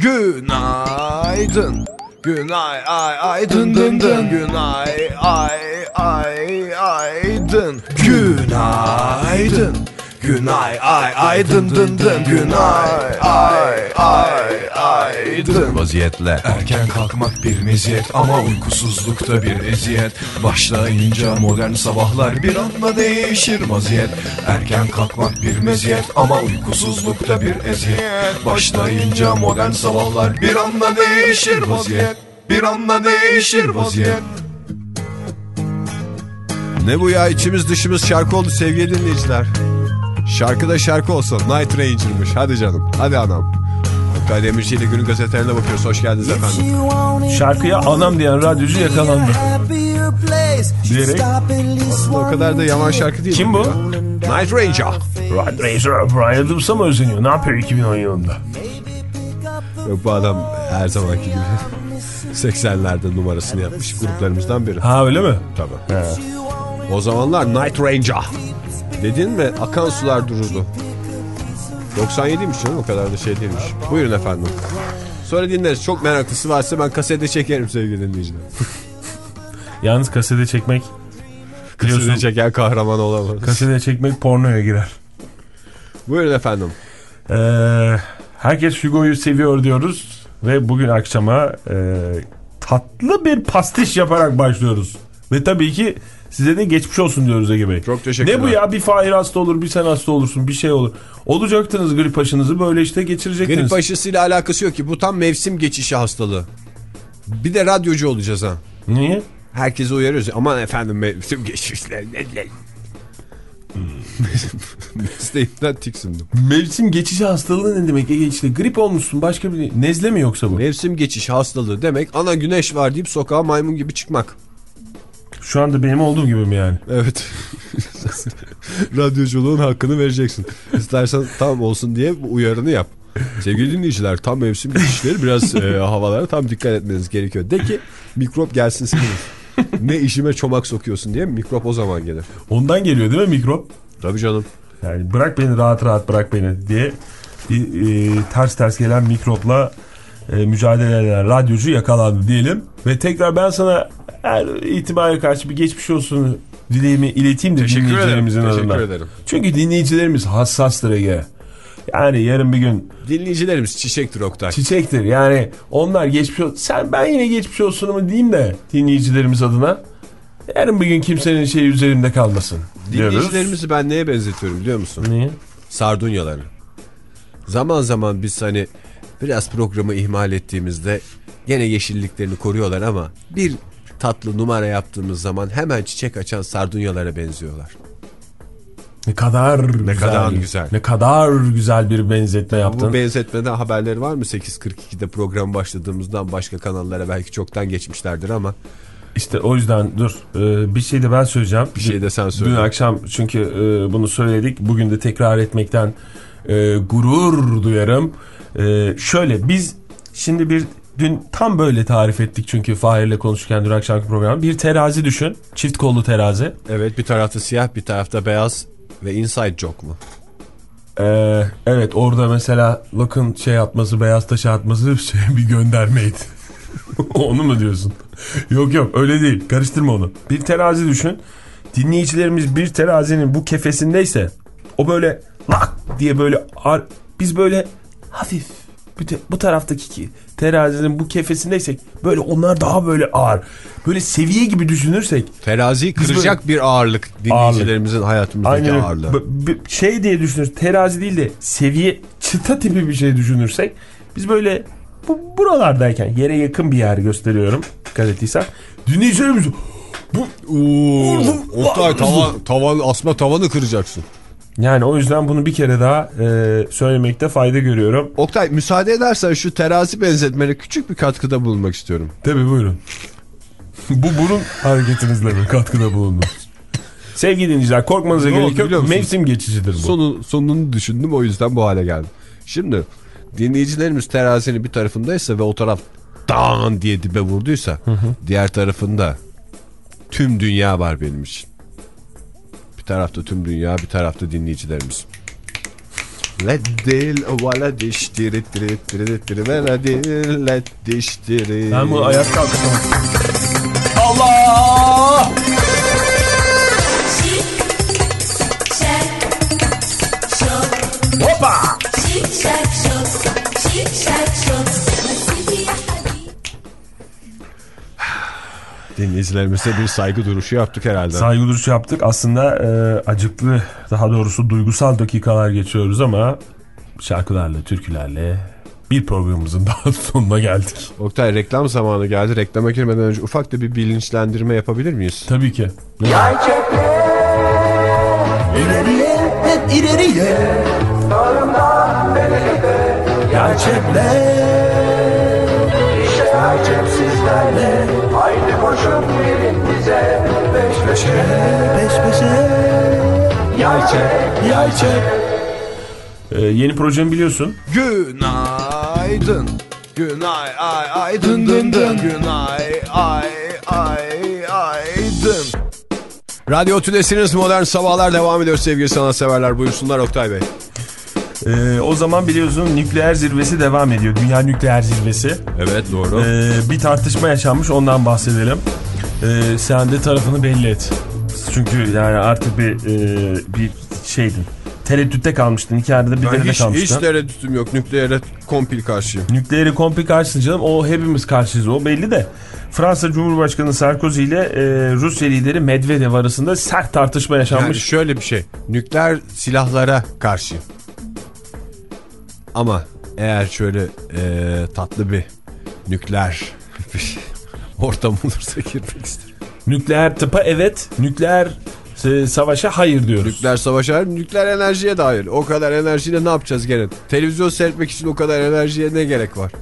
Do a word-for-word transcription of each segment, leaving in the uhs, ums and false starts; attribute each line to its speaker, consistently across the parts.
Speaker 1: Günaydın. Günay ay ay dın dın dın. Günay ay ay ay dın. Günaydın. Günay ay ay dın dın dın. Günay ay ay ay dın. Vaziyetle
Speaker 2: Erken kalkmak bir meziyet ama uykusuzlukta bir eziyet. Başlayınca modern sabahlar bir anda değişir vaziyet. Erken kalkmak bir meziyet ama uykusuzlukta bir eziyet. Başlayınca modern sabahlar bir anda değişir vaziyet. Bir anda değişir vaziyet.
Speaker 1: Ne bu ya, içimiz dışımız şarkı oldu sevgili dinleyiciler. Şarkıda şarkı olsa Night Ranger'mış. Hadi canım, hadi anam. Oktay Demirci ile Günün Gazetelerine bakıyoruz. Hoş geldiniz efendim.
Speaker 3: Şarkıya anam diyen radyocu yakalandı diyerek.
Speaker 1: Aslında o kadar da yaman şarkı değil.
Speaker 3: Kim bu?
Speaker 1: Ya. Night Ranger.
Speaker 3: Night Ranger Brian Adams'a mı özeniyor? Ne yapıyor iki bin on yılında?
Speaker 1: Yok, bu adam her zamanki gibi seksenlerde numarasını yapmış gruplarımızdan biri.
Speaker 3: Ha, öyle mi?
Speaker 1: Tabii. He. O zamanlar Night Ranger dedin mi akan sular dururdu. doksan yediymiş canım, o kadar da şey değilmiş. Buyurun efendim. Sonra dinleriz. Çok meraklısı varsa ben kasete çekerim sevgili dinleyiciler.
Speaker 3: Yalnız kasete çekmek,
Speaker 1: kasete çeken kahraman olamaz.
Speaker 3: Kasete çekmek pornoya girer.
Speaker 1: Buyurun efendim.
Speaker 3: Ee, herkes Hugo'yu seviyor diyoruz ve bugün akşama e, tatlı bir pastiş yaparak başlıyoruz. Ve tabii ki size de geçmiş olsun diyoruz Ege Bey.
Speaker 1: Çok teşekkürler.
Speaker 3: Ne bu ya, bir Fahir hasta olur, bir sen hasta olursun, bir şey olur. Olacaktınız grip aşınızı, böyle işte geçirecektiniz.
Speaker 1: Grip aşısıyla alakası yok ki, bu tam mevsim geçişi hastalığı. Bir de radyocu olacağız ha.
Speaker 3: Niye?
Speaker 1: Herkese uyarıyoruz. Aman efendim mevsim geçişleri. Mesleğimden tiksindim.
Speaker 3: Mevsim geçişi hastalığı ne demek Ege? İşte grip olmuşsun, başka bir nezle mi yoksa bu?
Speaker 1: Mevsim geçişi hastalığı demek ana güneş var deyip sokağa maymun gibi çıkmak.
Speaker 3: Şu anda benim olduğum gibi mi yani?
Speaker 1: Evet. Radyoculuğun hakkını vereceksin. İstersen tam olsun diye uyarını yap. Sevgili dinleyiciler, tam mevsim geçişleri, biraz e, havalara tam dikkat etmeniz gerekiyor. De ki mikrop gelsin senin. Ne işime çomak sokuyorsun diye mikrop o zaman gelir.
Speaker 3: Ondan geliyor değil mi mikrop?
Speaker 1: Tabii canım.
Speaker 3: Yani bırak beni rahat rahat, bırak beni diye bir, e, ters ters gelen mikropla e, mücadele eden radyocu yakalandı diyelim. Ve tekrar ben sana her itibariyle karşı bir geçmiş olsun dileğimi ileteyim de
Speaker 1: teşekkür
Speaker 3: dinleyicilerimizin
Speaker 1: ederim,
Speaker 3: adına.
Speaker 1: teşekkür ederim.
Speaker 3: Çünkü dinleyicilerimiz hassastır Ege. Yani yarın bir gün
Speaker 1: dinleyicilerimiz çiçektir Oktay.
Speaker 3: Çiçektir yani, onlar geçmiş olsun. Sen ben yine geçmiş olsunumu diyeyim de dinleyicilerimiz adına. Yarın bir gün kimsenin şeyi üzerinde kalmasın diyoruz.
Speaker 1: Dinleyicilerimizi ben neye benzetiyorum biliyor musun?
Speaker 3: Niye?
Speaker 1: Sardunyaları. Zaman zaman biz hani biraz programı ihmal ettiğimizde gene yeşilliklerini koruyorlar ama bir tatlı numara yaptığımız zaman hemen çiçek açan sardunyalara benziyorlar.
Speaker 3: Ne kadar
Speaker 1: ne
Speaker 3: güzel,
Speaker 1: kadar güzel.
Speaker 3: Ne kadar güzel bir benzetme yaptın.
Speaker 1: Bu benzetmeden haberleri var mı? sekiz kırk ikide program başladığımızdan başka kanallara belki çoktan geçmişlerdir ama.
Speaker 3: İşte o yüzden dur ee, bir şey de ben söyleyeceğim.
Speaker 1: Bir şey de sen söyle.
Speaker 3: Dün akşam çünkü e, bunu söyledik. Bugün de tekrar etmekten e, gurur duyarım. E, şöyle biz şimdi bir dün tam böyle tarif ettik çünkü Fahir'le konuşurken dün akşamki program. Bir terazi düşün. Çift kollu terazi.
Speaker 1: Evet, bir tarafta siyah bir tarafta beyaz ve inside joke mu?
Speaker 3: Ee, evet, orada mesela Lock'ın şey atması, beyaz taşı atması şey, bir göndermeydi. Onu mu diyorsun? Yok yok, öyle değil, karıştırma onu. Bir terazi düşün. Dinleyicilerimiz bir terazinin bu kefesindeyse o böyle lak diye böyle ar- biz böyle hafif bu taraftaki ki terazinin bu kefesindeysek böyle onlar daha böyle ağır. Böyle seviye gibi düşünürsek.
Speaker 1: Teraziyi kıracak böyle, bir ağırlık dinleyicilerimizin ağırlık. Hayatımızdaki aynen, ağırlığı.
Speaker 3: B- b- şey diye düşünürüz, terazi değil de seviye, çıta tipi bir şey düşünürsek biz böyle bu, buralardayken yere yakın bir yer gösteriyorum. Dikkat ettiysen. Dinleyicilerimiz bu
Speaker 1: ooo Oktay tavan, tavan asma tavanı kıracaksın.
Speaker 3: Yani o yüzden bunu bir kere daha e, söylemekte fayda görüyorum.
Speaker 1: Oktay, müsaade edersen şu terazi benzetmene küçük bir katkıda bulunmak istiyorum.
Speaker 3: Tabii, buyurun. Bu burun hareketinizle mi katkıda bulundunuz? Sevgili dinleyiciler, korkmanıza ne gerek yok. Mevsim geçicidir bu.
Speaker 1: Sonu, sonunu düşündüm, o yüzden bu hale geldim. Şimdi dinleyicilerimiz terazinin bir tarafındaysa ve o taraf dağın diye dibe vurduysa hı hı. diğer tarafında tüm dünya var benim için. Bir tarafta tüm dünya, bir tarafta dinleyicilerimiz. Leddil vala diştiri tiri tiri tiri vela dil let diştiri.
Speaker 3: Ben bu ayak kalkamam. Allah! Hoppa!
Speaker 1: Dinleyicilerimize bir saygı duruşu yaptık herhalde.
Speaker 3: Saygı duruşu yaptık. Aslında e, acıklı, daha doğrusu duygusal dakikalar geçiyoruz ama şarkılarla, türkülerle bir programımızın daha sonuna geldik.
Speaker 1: Oktay, reklam zamanı geldi. Reklama girmeden önce ufak da bir bilinçlendirme yapabilir miyiz?
Speaker 3: Tabii ki.
Speaker 4: Yay çekme, ileriye, hep ileriye. Sağımdan nereye, yay çekme. İşte yay çek sizlerle. Haydi koşun birinize, peş peşe, peş peşe. Yay çek, yay çek.
Speaker 3: Ee, yeni projemi biliyorsun.
Speaker 1: Günaydın. Günay ay ay dın dın dın. Günay ay ay ay dın. Radyo Tülesi'niz Modern Sabahlar devam ediyor sevgili sanatseverler. Buyursunlar Oktay Bey.
Speaker 3: Ee, o zaman biliyorsun nükleer zirvesi devam ediyor. Dünya nükleer zirvesi.
Speaker 1: Evet, doğru.
Speaker 3: Ee, bir tartışma yaşanmış, ondan bahsedelim. Ee, sen de tarafını belli et. Çünkü yani artık bir e, bir şeydin. Tereddütte kalmıştın. İki yerde de bir derede
Speaker 1: hiç,
Speaker 3: kalmıştın.
Speaker 1: hiç tereddütüm yok. Nükleere kompil karşıyım.
Speaker 3: Nükleeri komple karşısın canım. O hepimiz karşıyız. O belli de. Fransa Cumhurbaşkanı Sarkozy ile e, Rusya lideri Medvedev arasında sert tartışma yaşanmış.
Speaker 1: Yani şöyle bir şey. Nükleer silahlara karşıyım. Ama eğer şöyle e, tatlı bir nükleer bir ortam olursa girmek isterim.
Speaker 3: Nükleer tıpa evet. Nükleer e, savaşa hayır diyoruz.
Speaker 1: Nükleer savaşa hayır. Nükleer enerjiye de hayır. O kadar enerjiyle ne yapacağız gene? Televizyon seyretmek için o kadar enerjiye ne gerek var?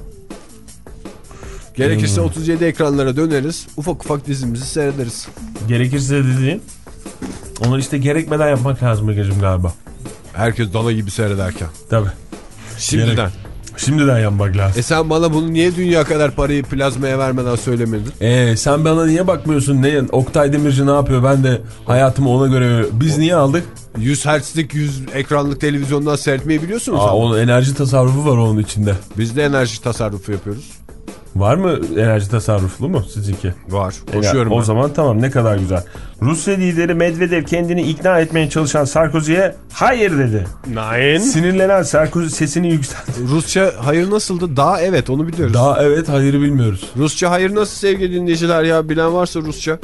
Speaker 1: Gerekirse hmm. otuz yedi ekranlara döneriz. Ufak ufak dizimizi seyrederiz.
Speaker 3: Gerekirse dediğin. Onu işte gerekmeden yapmak lazım Egeciğim galiba.
Speaker 1: Herkes dala gibi seyrederken.
Speaker 3: Tabii.
Speaker 1: Şimdiden.
Speaker 3: Gerek. Şimdiden yapmak lazım.
Speaker 1: E sen bana bunu niye dünya kadar parayı plazmaya vermeden söylemedin?
Speaker 3: E sen bana niye bakmıyorsun? Ne? Oktay Demirci ne yapıyor? Ben de hayatımı ona göre... Biz niye aldık?
Speaker 1: yüz hertzlik yüz ekranlık televizyondan seyretmeyi biliyorsunuz.
Speaker 3: Aa, onun enerji tasarrufu var onun içinde.
Speaker 1: Biz de enerji tasarrufu yapıyoruz.
Speaker 3: Var mı enerji tasarruflu mu sizinki?
Speaker 1: Var. Koşuyorum
Speaker 3: e, O
Speaker 1: ben.
Speaker 3: zaman tamam, ne kadar güzel. Rusya lideri Medvedev kendini ikna etmeye çalışan Sarkozy'ye hayır dedi.
Speaker 1: Nein.
Speaker 3: Sinirlenen Sarkozy sesini yükseltti.
Speaker 1: Rusça hayır nasıldı? Daha evet, onu biliyoruz.
Speaker 3: Daha evet, hayırı bilmiyoruz.
Speaker 1: Rusça hayır nasıl sevgili dinleyiciler ya? Bilen varsa Rusça.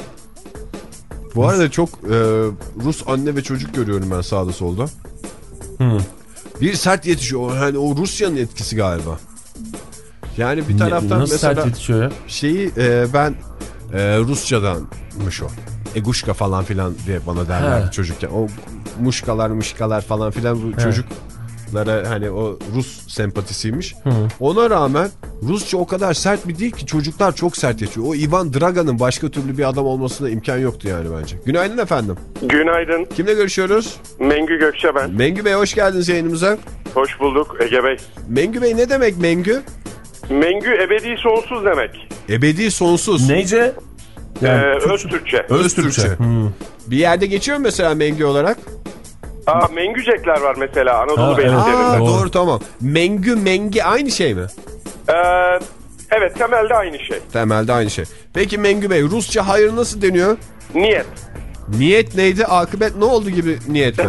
Speaker 1: Bu Rus. arada çok e, Rus anne ve çocuk görüyorum ben sağda solda. Hmm. Bir sert yetişiyor. Yani o Rusya'nın etkisi galiba. Yani bir taraftan
Speaker 3: nasıl
Speaker 1: mesela
Speaker 3: ya?
Speaker 1: şeyi e, ben e, Rusçadanmış o. Eguşka falan filan diye bana derler He. çocukken. O muşkalar muşkalar falan filan bu He. çocuklara hani o Rus sempatisiymiş. Hı. Ona rağmen Rusça o kadar sert bir değil ki çocuklar çok sert yaşıyor. O Ivan Dragan'ın başka türlü bir adam olmasına imkan yoktu yani bence. Günaydın efendim.
Speaker 5: Günaydın.
Speaker 1: Kimle görüşüyoruz?
Speaker 5: Mengü Gökçe ben.
Speaker 1: Mengü Bey hoş geldiniz yayınımıza.
Speaker 5: Hoş bulduk Ege Bey.
Speaker 1: Mengü Bey ne demek Mengü?
Speaker 5: Mengü ebedi sonsuz demek.
Speaker 1: Ebedi sonsuz.
Speaker 3: Neyce?
Speaker 5: Yani ee, Öztürkçe.
Speaker 1: Öztürkçe. Hmm. Bir yerde geçiyor mu mesela Mengü olarak?
Speaker 5: Aa, Mengücekler var mesela Anadolu beyliklerinde.
Speaker 1: Evet. Doğru tamam. Mengü mengi aynı şey mi?
Speaker 5: Ee, evet temelde aynı şey.
Speaker 1: Temelde aynı şey. Peki Mengü Bey Rusça hayır nasıl deniyor?
Speaker 5: Niyet.
Speaker 1: Niyet neydi? Akıbet ne oldu gibi niyet mi?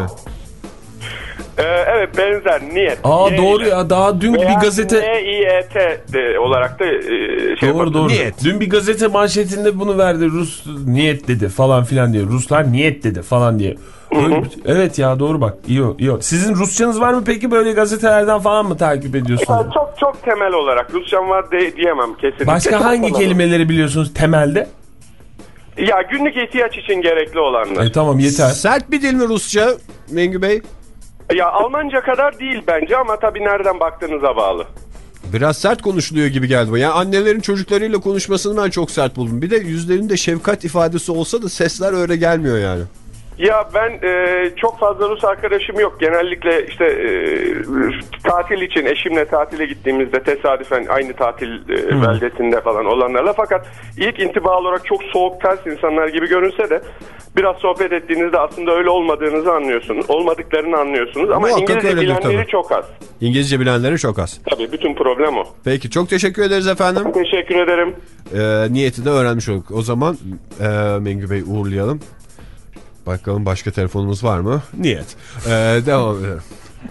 Speaker 5: Ee, evet benzer niyet.
Speaker 3: Aa y doğru ya, daha dün
Speaker 5: veya
Speaker 3: bir gazete
Speaker 5: N I E T olarak da e, şey
Speaker 3: doğru doğru. Niyet. Dün bir gazete manşetinde bunu verdi, Rus niyet dedi falan filan diye. Ruslar niyet dedi falan diye. Öyle, evet ya doğru bak. İyi o, iyi o. Sizin Rusçanız var mı peki, böyle gazetelerden falan mı takip ediyorsunuz?
Speaker 5: Ya, çok çok temel olarak Rusçam var de, diyemem kesinlikle.
Speaker 3: Başka hangi kelimeleri biliyorsunuz temelde?
Speaker 5: Ya günlük ihtiyaç için gerekli olanlar.
Speaker 3: E tamam yeter.
Speaker 1: Sert bir dil mi Rusça Mengü Bey?
Speaker 5: Ya Almanca kadar değil bence ama tabii nereden baktığınıza bağlı.
Speaker 1: Biraz sert konuşuluyor gibi geldi bana. Yani annelerin çocuklarıyla konuşmasını ben çok sert buldum. Bir de yüzlerinde şefkat ifadesi olsa da sesler öyle gelmiyor yani.
Speaker 5: Ya ben e, çok fazla Rus arkadaşım yok. Genellikle işte e, tatil için eşimle tatile gittiğimizde tesadüfen aynı tatil e, hmm. beldesinde falan olanlarla. Fakat ilk intiba olarak çok soğuk, ters insanlar gibi görünse de biraz sohbet ettiğinizde aslında öyle olmadığınızı anlıyorsunuz. Olmadıklarını anlıyorsunuz. Ama
Speaker 1: Muhakkak
Speaker 5: İngilizce bilenleri
Speaker 1: tabii.
Speaker 5: çok az.
Speaker 1: İngilizce bilenleri çok az.
Speaker 5: Tabii bütün problem o.
Speaker 1: Peki çok teşekkür ederiz efendim.
Speaker 5: Teşekkür ederim.
Speaker 1: Ee, niyeti de öğrenmiş olduk. O zaman e, Mengü Bey uğurlayalım. Bakalım başka telefonumuz var mı? Niyet. Ee, devam edelim.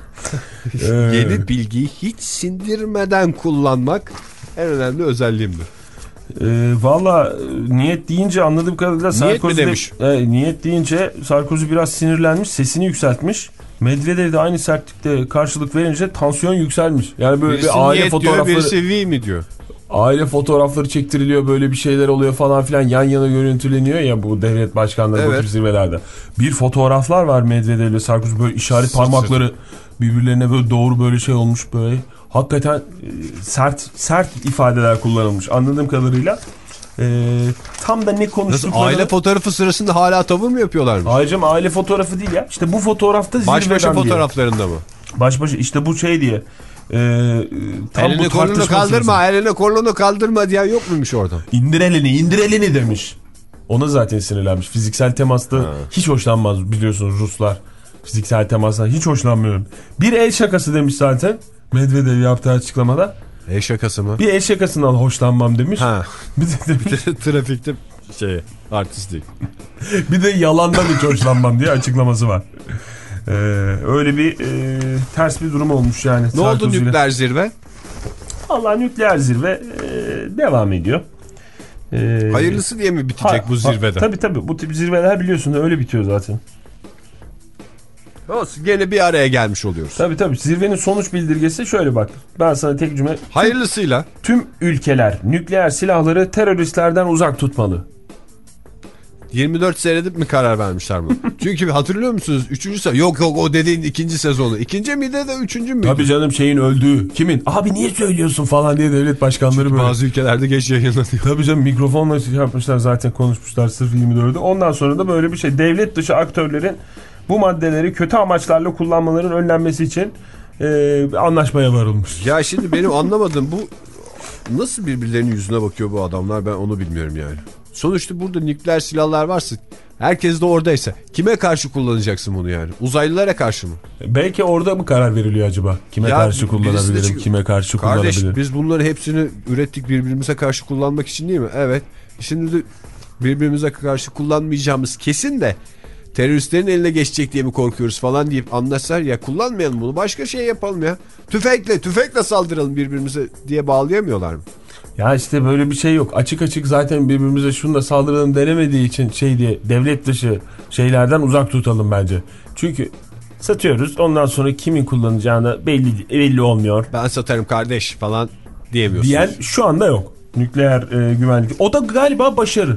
Speaker 1: Yeni bilgiyi hiç sindirmeden kullanmak en önemli özelliğimdir.
Speaker 3: E, Valla niyet deyince anladığım kadarıyla
Speaker 1: niyet
Speaker 3: Sarkozy
Speaker 1: mi demiş?
Speaker 3: De, e, niyet deyince Sarkozy biraz sinirlenmiş, sesini yükseltmiş. Medvedev de aynı sertlikte karşılık verince tansiyon yükselmiş. Yani böyle
Speaker 1: birisi
Speaker 3: bir aile
Speaker 1: niyet
Speaker 3: fotoğrafları,
Speaker 1: diyor, birisi V mi diyor?
Speaker 3: Aile fotoğrafları çektiriliyor, böyle bir şeyler oluyor falan filan, yan yana görüntüleniyor ya bu devlet başkanları
Speaker 1: evet.
Speaker 3: bu tür zirvelerde. Bir fotoğraflar var Medvedev ile Sarkozy, böyle işaret parmakları birbirlerine böyle doğru böyle şey olmuş böyle. Hakikaten e, sert sert ifadeler kullanılmış anladığım kadarıyla. E, tam da ne konuştuklarını...
Speaker 1: Aile fotoğrafı sırasında hala tavır mı yapıyorlar mı?
Speaker 3: Ayrıca aile fotoğrafı değil ya. İşte bu fotoğrafta zirveden
Speaker 1: baş başa
Speaker 3: diye.
Speaker 1: fotoğraflarında mı?
Speaker 3: Baş başa işte bu şey diye. E, tam
Speaker 1: elini kolunu kaldırma, sırası. elini kolunu kaldırma diyen yok muymuş orada?
Speaker 3: İndir elini, indir elini demiş. Ona zaten sinirlenmiş. Fiziksel temasta ha. hiç hoşlanmaz biliyorsunuz Ruslar. Fiziksel temastan hiç hoşlanmıyorum. Bir el şakası demiş zaten Medvedev yaptığı açıklamada.
Speaker 1: El şakası mı?
Speaker 3: Bir el şakasından hoşlanmam demiş.
Speaker 1: Ha.
Speaker 3: Bir de, demiş,
Speaker 1: bir de trafikte şey artistik.
Speaker 3: Bir de yalandan hiç hoşlanmam diye açıklaması var. Ee, öyle bir e, ters bir durum olmuş yani.
Speaker 1: Ne oldu nükleer zirve?
Speaker 3: Vallahi nükleer zirve e, devam ediyor.
Speaker 1: E, Hayırlısı diye mi bitecek ha, bu zirvede?
Speaker 3: Ha, tabii tabii bu tip zirveler biliyorsun öyle bitiyor zaten.
Speaker 1: Olsun, gene bir araya gelmiş oluyoruz.
Speaker 3: Tabii tabii zirvenin sonuç bildirgesi şöyle bak. Ben sana tek cümle.
Speaker 1: Hayırlısıyla.
Speaker 3: Tüm, tüm ülkeler nükleer silahları teröristlerden uzak tutmalı.
Speaker 1: yirmi dört seyredip mi karar vermişler bunu? Çünkü hatırlıyor musunuz? Üçüncü sezon. Yok yok o dediğin ikinci sezonu. İkinci miydi de üçüncü müydü?
Speaker 3: Tabii canım şeyin öldüğü. Kimin? Abi niye söylüyorsun falan diye devlet başkanları
Speaker 1: çünkü
Speaker 3: böyle.
Speaker 1: Bazı ülkelerde geç yayınlanıyor.
Speaker 3: Tabii canım mikrofonla şey yapmışlar zaten konuşmuşlar sırf yirmi dördü. Ondan sonra da böyle bir şey. Devlet dışı aktörlerin bu maddeleri kötü amaçlarla kullanmaların önlenmesi için e, anlaşmaya varılmış.
Speaker 1: Ya şimdi benim anlamadığım bu nasıl birbirlerinin yüzüne bakıyor bu adamlar, ben onu bilmiyorum yani. Sonuçta burada nükleer silahlar varsa, herkes de oradaysa kime karşı kullanacaksın bunu yani? Uzaylılara karşı mı?
Speaker 3: Belki orada mı karar veriliyor acaba? Kime ya karşı kullanabilirim, çık- kime karşı
Speaker 1: kardeş,
Speaker 3: kullanabilirim?
Speaker 1: Biz bunların hepsini ürettik birbirimize karşı kullanmak için değil mi? Evet. Şimdi de birbirimize karşı kullanmayacağımız kesin de teröristlerin eline geçecek diye mi korkuyoruz falan deyip anlaşsalar ya, kullanmayalım bunu, başka şey yapalım ya. Tüfekle, tüfekle saldıralım birbirimize diye bağlayamıyorlar mı?
Speaker 3: Ya işte böyle bir şey yok. Açık açık zaten birbirimize şunu da saldıralım denemediği için şey diye devlet dışı şeylerden uzak tutalım bence. Çünkü satıyoruz, ondan sonra kimin kullanacağını belli belli olmuyor.
Speaker 1: Ben satarım kardeş falan diyemiyorsunuz.
Speaker 3: Diyen şu anda yok. Nükleer e, güvenlik. O da galiba başarı.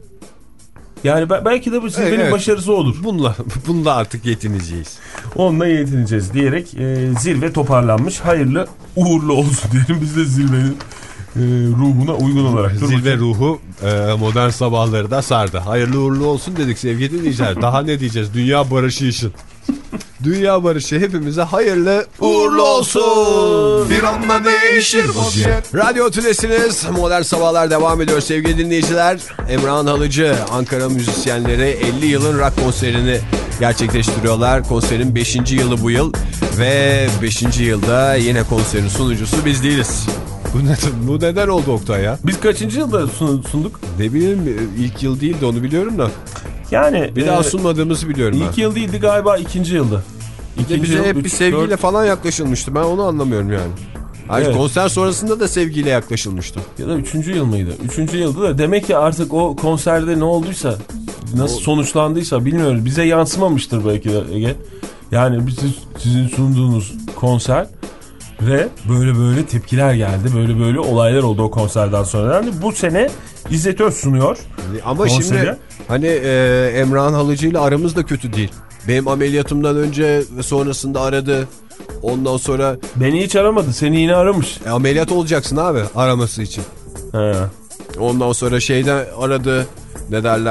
Speaker 3: Yani belki de bu zirvenin evet, başarısı olur.
Speaker 1: Bununla, bununla artık yetineceğiz.
Speaker 3: Onunla yetineceğiz diyerek e, zirve toparlanmış. Hayırlı uğurlu olsun diyelim. Biz de zirvenin e, ruhuna uygun olarak.
Speaker 1: Zirve ruhu e, modern sabahları da sardı. Hayırlı uğurlu olsun dedik sevgili dinleyiciler. Daha ne diyeceğiz? Dünya barışı için. Dünya barışı hepimize hayırlı uğurlu olsun.
Speaker 2: Bir anda değişir vaziyet.
Speaker 1: Radyo Tülesi'niz. Modern Sabahlar devam ediyor sevgili dinleyiciler. Emrah'ın Halıcı, Ankara müzisyenleri elli yılın rock konserini gerçekleştiriyorlar. Konserin beşinci yılı bu yıl. Ve beşinci yılda yine konserin sunucusu biz değiliz. Bu neden, bu neden oldu Oktay ya?
Speaker 3: Biz kaçıncı yılda sunduk?
Speaker 1: Ne bileyim, ilk yıl değildi onu biliyorum da.
Speaker 3: Yani
Speaker 1: bir e, daha sunmadığımızı biliyorum
Speaker 3: ilk ben. yıl değildi galiba, ikinci yılda.
Speaker 1: İkinci bize yıl, hep üç, bir sevgiyle dört... falan yaklaşılmıştı. Ben onu anlamıyorum yani. Hayır, evet. Konser sonrasında da sevgiyle yaklaşılmıştı.
Speaker 3: Ya da üçüncü yıl mıydı? Üçüncü yılda da demek ki artık o konserde ne olduysa, nasıl o... sonuçlandıysa bilmiyorum. Bize yansımamıştır belki de Ege. Yani biz, sizin sunduğunuz konser ve böyle böyle tepkiler geldi. Böyle böyle olaylar oldu o konserden sonra. Yani bu sene İzzet Öz sunuyor.
Speaker 1: Ama konseri. Şimdi hani e, Emrah'ın Halıcı ile aramız da kötü değil. Benim ameliyatımdan önce ve sonrasında aradı. Ondan sonra...
Speaker 3: Beni hiç aramadı. Seni yine aramış.
Speaker 1: E, ameliyat olacaksın abi araması için.
Speaker 3: He.
Speaker 1: Ondan sonra şeyden aradı. Ne derler?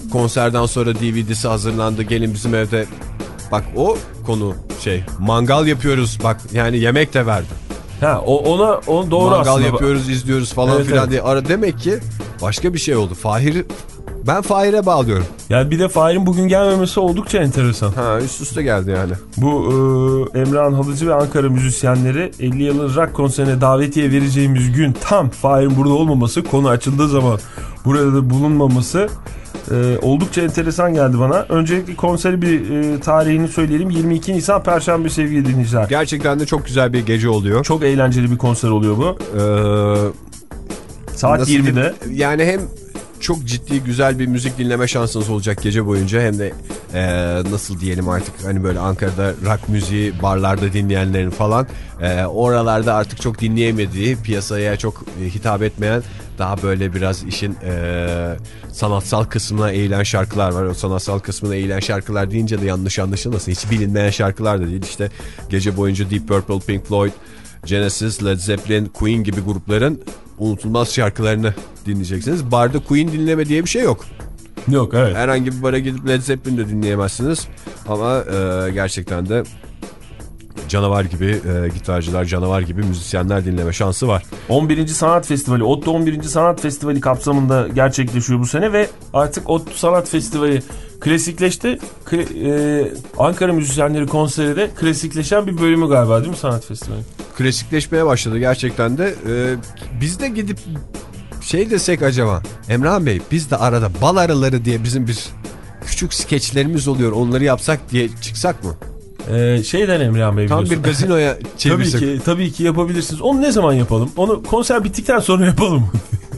Speaker 1: konserden sonra D V D'si hazırlandı, gelin bizim evde. Bak o konu şey, mangal yapıyoruz bak, yani yemek de verdi.
Speaker 3: Ha, o ona o doğru
Speaker 1: mangal
Speaker 3: aslında.
Speaker 1: Mangal yapıyoruz, izliyoruz falan
Speaker 3: evet,
Speaker 1: filan
Speaker 3: evet.
Speaker 1: diye. Ara demek ki başka bir şey oldu. Fahir, ben Fahir'e bağlıyorum.
Speaker 3: Yani bir de Fahir'in bugün gelmemesi oldukça enteresan.
Speaker 1: Ha, üst üste geldi yani.
Speaker 3: Bu e, Emrah'ın Halıcı ve Ankara müzisyenleri elli yılın rock konserine davetiye vereceğimiz gün tam Fahir'in burada olmaması, konu açıldığı zaman burada da bulunmaması e, oldukça enteresan geldi bana. Öncelikle konseri bir e, tarihini söyleyelim. yirmi iki Nisan Perşembe sevgili dinleyiciler.
Speaker 1: Gerçekten de çok güzel bir gece oluyor.
Speaker 3: Çok eğlenceli bir konser oluyor bu.
Speaker 1: Ee,
Speaker 3: Saat yirmide.
Speaker 1: Yani hem çok ciddi güzel bir müzik dinleme şansınız olacak gece boyunca, hem de e, nasıl diyelim artık, hani böyle Ankara'da rock müziği barlarda dinleyenlerin falan e, oralarda artık çok dinleyemediği, piyasaya çok e, hitap etmeyen, daha böyle biraz işin e, sanatsal kısmına eğilen şarkılar var. O sanatsal kısmına eğilen şarkılar deyince de yanlış anlaşılmasın, hiç bilinmeyen şarkılar da değil. İşte gece boyunca Deep Purple, Pink Floyd, Genesis, Led Zeppelin, Queen gibi grupların unutulmaz şarkılarını dinleyeceksiniz. Barda Queen dinleme diye bir şey yok.
Speaker 3: Yok, evet.
Speaker 1: Herhangi bir bara gidip Led Zeppelin de dinleyemezsiniz. Ama e, gerçekten de canavar gibi e, gitarcılar, canavar gibi müzisyenler dinleme şansı var.
Speaker 3: on birinci Sanat Festivali, ODTÜ on birinci Sanat Festivali kapsamında gerçekleşiyor bu sene ve artık ODTÜ Sanat Festivali klasikleşti. K e, Ankara Müzisyenleri konseri de klasikleşen bir bölümü galiba, değil mi Sanat Festivali?
Speaker 1: Klasikleşmeye başladı gerçekten de. E, biz de gidip şey desek acaba, Emrah Bey, biz de arada bal arıları diye bizim bir küçük skeçlerimiz oluyor, onları yapsak diye çıksak mı?
Speaker 3: Ee, şeyden Emrah Bey,
Speaker 1: tam bir gazinoya çevirsek.
Speaker 3: Tabii ki, tabii ki yapabilirsiniz. Onu ne zaman yapalım? Onu konser bittikten sonra yapalım.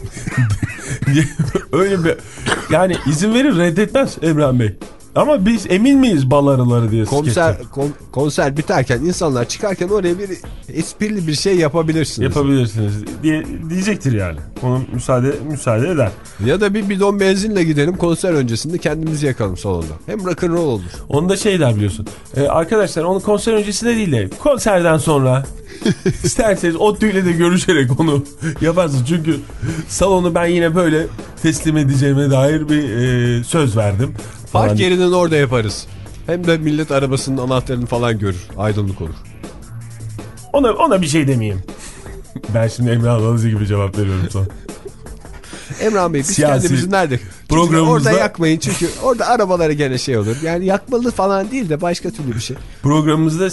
Speaker 3: Öyle bir, yani izin verir, reddetmez Emrah Bey. Ama biz emin miyiz bal arıları diye?
Speaker 1: Konser, kon, konser biterken, insanlar çıkarken oraya bir esprili bir şey yapabilirsiniz.
Speaker 3: Yapabilirsiniz diye diyecektir yani. Onun müsaade müsaade eder.
Speaker 1: Ya da bir bidon benzinle gidelim, konser öncesinde kendimizi yakalım salonda. Hem rock'n'roll olur.
Speaker 3: Onu da şey der biliyorsun. Ee, arkadaşlar, onu konser öncesinde değil de konserden sonra isterseniz ODTÜ'yle de görüşerek onu yaparsınız. Çünkü salonu ben yine böyle teslim edeceğime dair bir e, söz verdim.
Speaker 1: Park
Speaker 3: falan.
Speaker 1: yerinden orada yaparız. Hem de millet arabasının anahtarını falan görür. Aydınlık olur.
Speaker 3: Ona, ona bir şey demeyeyim. Ben şimdi Emrah Alıcı gibi cevap veriyorum sana.
Speaker 1: Emrah Bey, biz
Speaker 3: Siyasi
Speaker 1: kendimizi nerede?
Speaker 3: programımızda...
Speaker 1: Orada yakmayın, çünkü orada arabalara gene şey olur. Yani yakmalı falan değil de başka türlü bir şey.
Speaker 3: Programımızda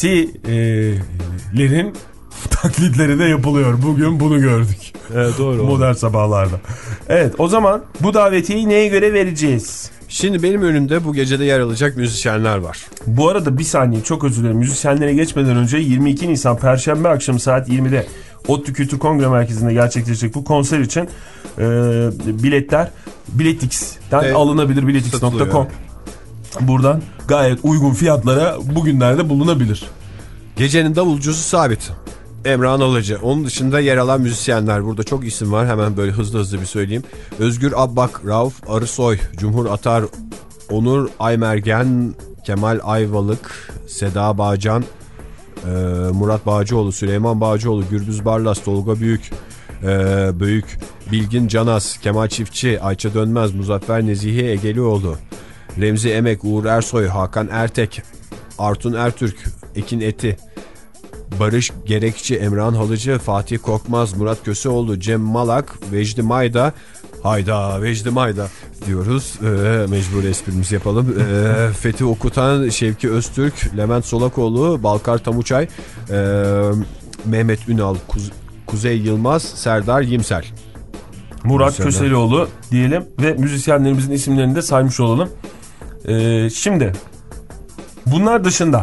Speaker 3: siyasilerin e, taklitleri de yapılıyor. Bugün bunu gördük.
Speaker 1: Evet, doğru.
Speaker 3: Modern sabahlarda. Evet, o zaman bu davetiyeyi neye göre vereceğiz?
Speaker 1: Şimdi benim önümde bu gecede yer alacak müzisyenler var.
Speaker 3: Bu arada bir saniye, çok özür dilerim. Müzisyenlere geçmeden önce yirmi iki Nisan Perşembe akşamı saat yirmide ODTÜ Kültür Kongre Merkezi'nde gerçekleşecek bu konser için e, biletler Biletix'ten evet, alınabilir. biletix nokta com. Buradan gayet uygun fiyatlara bugünlerde bulunabilir.
Speaker 1: Gecenin davulcusu sabit, Emrah Alıcı. Onun dışında yer alan müzisyenler, burada çok isim var. Hemen böyle hızlı hızlı bir söyleyeyim. Özgür Abbak, Rauf Arısoy, Cumhur Atar, Onur Aymergen, Kemal Ayvalık, Seda Bağcan, e, Murat Bağcıoğlu, Süleyman Bağcıoğlu, Gürbüz Barlas, Tolga Büyük, e, Büyük, Bilgin Canaz, Kemal Çiftçi, Ayça Dönmez, Muzaffer Nezihi Egelioğlu, Remzi Emek, Uğur Ersoy, Hakan Ertek, Artun Ertürk, Ekin Eti, Barış Gerekçi, Emrah Halıcı, Fatih Korkmaz, Murat Köseoğlu, Cem Malak, Vecdi Mayda. Hayda, Vecdi Mayda diyoruz. Ee, mecbur esprimizi yapalım. Ee, Fethi Okutan, Şevki Öztürk, Levent Solakoğlu, Balkar Tamuçay, ee, Mehmet Ünal, Kuz Kuzey Yılmaz, Serdar Yimsel.
Speaker 3: Murat Köseoğlu diyelim ve müzisyenlerimizin isimlerini de saymış olalım. Ee, şimdi bunlar dışında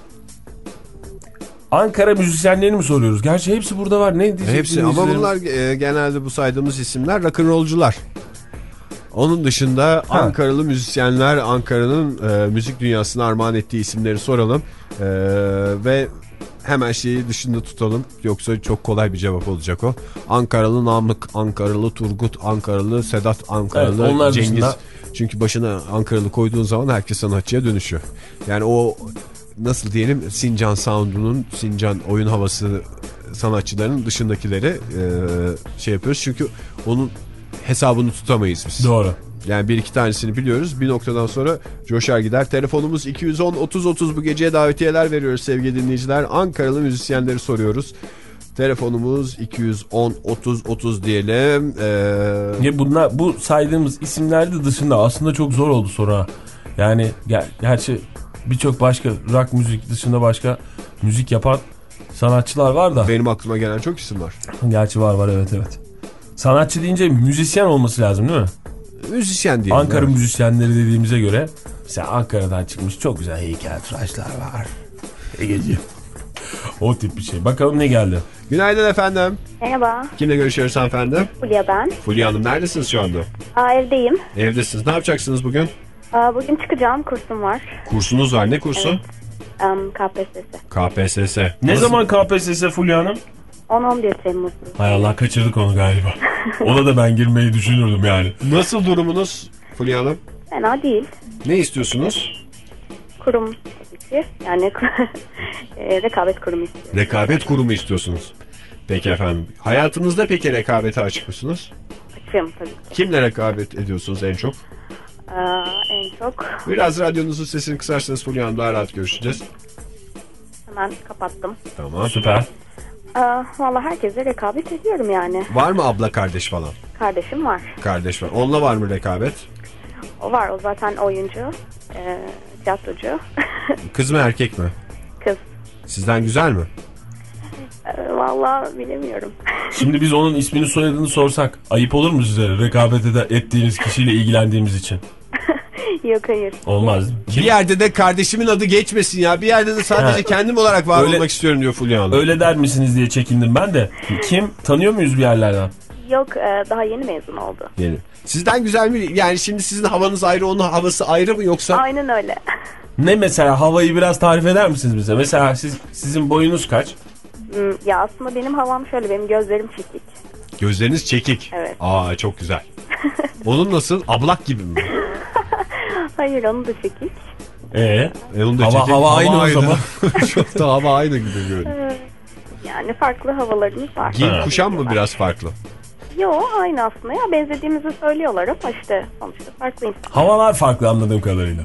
Speaker 3: Ankara müzisyenlerini mi soruyoruz? Gerçi hepsi burada var. Ne diyecek?
Speaker 1: Hepsi, ama bunlar e, genelde bu saydığımız isimler rock'n'rollcular. Onun dışında ha, Ankaralı müzisyenler, Ankara'nın e, müzik dünyasına armağan ettiği isimleri soralım. E, ve hemen şeyi dışında tutalım. Yoksa çok kolay bir cevap olacak o. Ankaralı Namık, Ankaralı Turgut, Ankaralı Sedat, Ankaralı evet, Cengiz. Dışında... Çünkü başına Ankaralı koyduğun zaman herkes sanatçıya dönüşüyor. Yani o... Nasıl diyelim, Sincan Sound'unun, Sincan oyun havası sanatçılarının dışındakileri e, şey yapıyoruz. Çünkü onun hesabını tutamayız biz.
Speaker 3: Doğru.
Speaker 1: Yani bir iki tanesini biliyoruz. Bir noktadan sonra coşar gider. Telefonumuz iki yüz on otuz otuz, bu geceye davetiyeler veriyoruz sevgili dinleyiciler. Ankaralı müzisyenleri soruyoruz. Telefonumuz iki yüz on otuz otuz diyelim. Ee...
Speaker 3: Ya bunlar, bu saydığımız isimlerde dışında aslında çok zor oldu sonra. Yani ger gerçi birçok başka rock müzik dışında başka müzik yapan sanatçılar var da.
Speaker 1: Benim aklıma gelen çok isim var.
Speaker 3: Gerçi var var evet evet. Sanatçı deyince müzisyen olması lazım değil mi?
Speaker 1: Müzisyen diyelim.
Speaker 3: Ankara
Speaker 1: evet.
Speaker 3: müzisyenleri dediğimize göre mesela Ankara'dan çıkmış çok güzel heykeltıraşlar var. Egeciğim. O tip bir şey. Bakalım ne geldi?
Speaker 1: Günaydın efendim.
Speaker 6: Merhaba.
Speaker 1: Kimle görüşüyoruz hanımefendi?
Speaker 6: Fulya ben.
Speaker 1: Fulya Hanım, neredesiniz şu anda?
Speaker 6: Aa, evdeyim.
Speaker 1: Evdesiniz. Ne yapacaksınız bugün?
Speaker 6: Aa, bugün çıkacağım. Kursum var.
Speaker 1: Kursunuz var. Ne kursu?
Speaker 6: Evet. Um, K P S S.
Speaker 1: K P S S.
Speaker 3: Ne
Speaker 1: Nasıl?
Speaker 3: zaman K P S S Fulya Hanım?
Speaker 6: on on bir Temmuz.
Speaker 3: Hay Allah, kaçırdık onu galiba. Ona da ben girmeyi düşünürdüm yani.
Speaker 1: Nasıl durumunuz Fulya Hanım?
Speaker 6: Fena değil.
Speaker 1: Ne istiyorsunuz?
Speaker 6: Kurum tabii ki. Yani e, rekabet kurumu istiyorum.
Speaker 1: Rekabet kurumu istiyorsunuz. Peki efendim. Hayatınızda peki rekabete açık mısınız?
Speaker 6: Açığım tabii ki.
Speaker 1: Kimle rekabet ediyorsunuz en çok?
Speaker 6: Aa, en çok
Speaker 1: Biraz radyonuzun sesini kısarsanız Fulya Hanım daha rahat görüşeceğiz.
Speaker 6: hemen kapattım.
Speaker 1: Tamam.
Speaker 3: Süper.
Speaker 6: Aa, vallahi herkese rekabet ediyorum yani.
Speaker 1: Var mı abla kardeş falan?
Speaker 6: Kardeşim var.
Speaker 1: Kardeş var. Onunla var mı rekabet?
Speaker 6: O var. O zaten oyuncu. E, tiyatrocu.
Speaker 1: Kız mı erkek mi?
Speaker 6: Kız.
Speaker 1: Sizden güzel mi?
Speaker 6: E, vallahi bilemiyorum.
Speaker 3: Şimdi biz onun ismini soyadını sorsak ayıp olur mu size rekabet ede- ettiğiniz kişiyle ilgilendiğimiz için?
Speaker 6: Yok hayır.
Speaker 3: Olmaz.
Speaker 1: Bir yerde de kardeşimin adı geçmesin ya. Bir yerde de sadece
Speaker 3: Ha.
Speaker 1: kendim olarak var
Speaker 3: Öyle-
Speaker 1: olmak istiyorum diyor Fulya Hanım.
Speaker 3: Öyle der misiniz diye çekindim ben de. Kim? Tanıyor muyuz bir yerlerden?
Speaker 6: Yok e, daha yeni mezun oldu.
Speaker 1: Yeni. Sizden güzel mi? Yani şimdi sizin havanız ayrı, onun havası ayrı mı yoksa?
Speaker 6: Aynen öyle.
Speaker 3: Ne mesela, havayı biraz tarif eder misiniz bize? Mesela siz, sizin boyunuz kaç?
Speaker 6: Hmm, ya aslında benim havam şöyle, benim gözlerim çekik.
Speaker 1: Gözleriniz çekik.
Speaker 6: Evet.
Speaker 1: Aa çok güzel. Onun nasıl? Ablak gibi mi?
Speaker 6: Hayır, onu da çekik.
Speaker 3: Ee,
Speaker 1: E, onun da
Speaker 3: hava,
Speaker 1: çekik.
Speaker 3: hava aynı o zaman.
Speaker 1: Çok da hava aynı gibi görünüyor.
Speaker 6: Yani farklı havalarımız var.
Speaker 1: Giyim kuşam mı biraz farklı?
Speaker 6: Yo, aynı aslında ya, benzediğimizi söylüyorlar ama işte sonuçta farklı insan.
Speaker 3: Havalar farklı anladığım kadarıyla.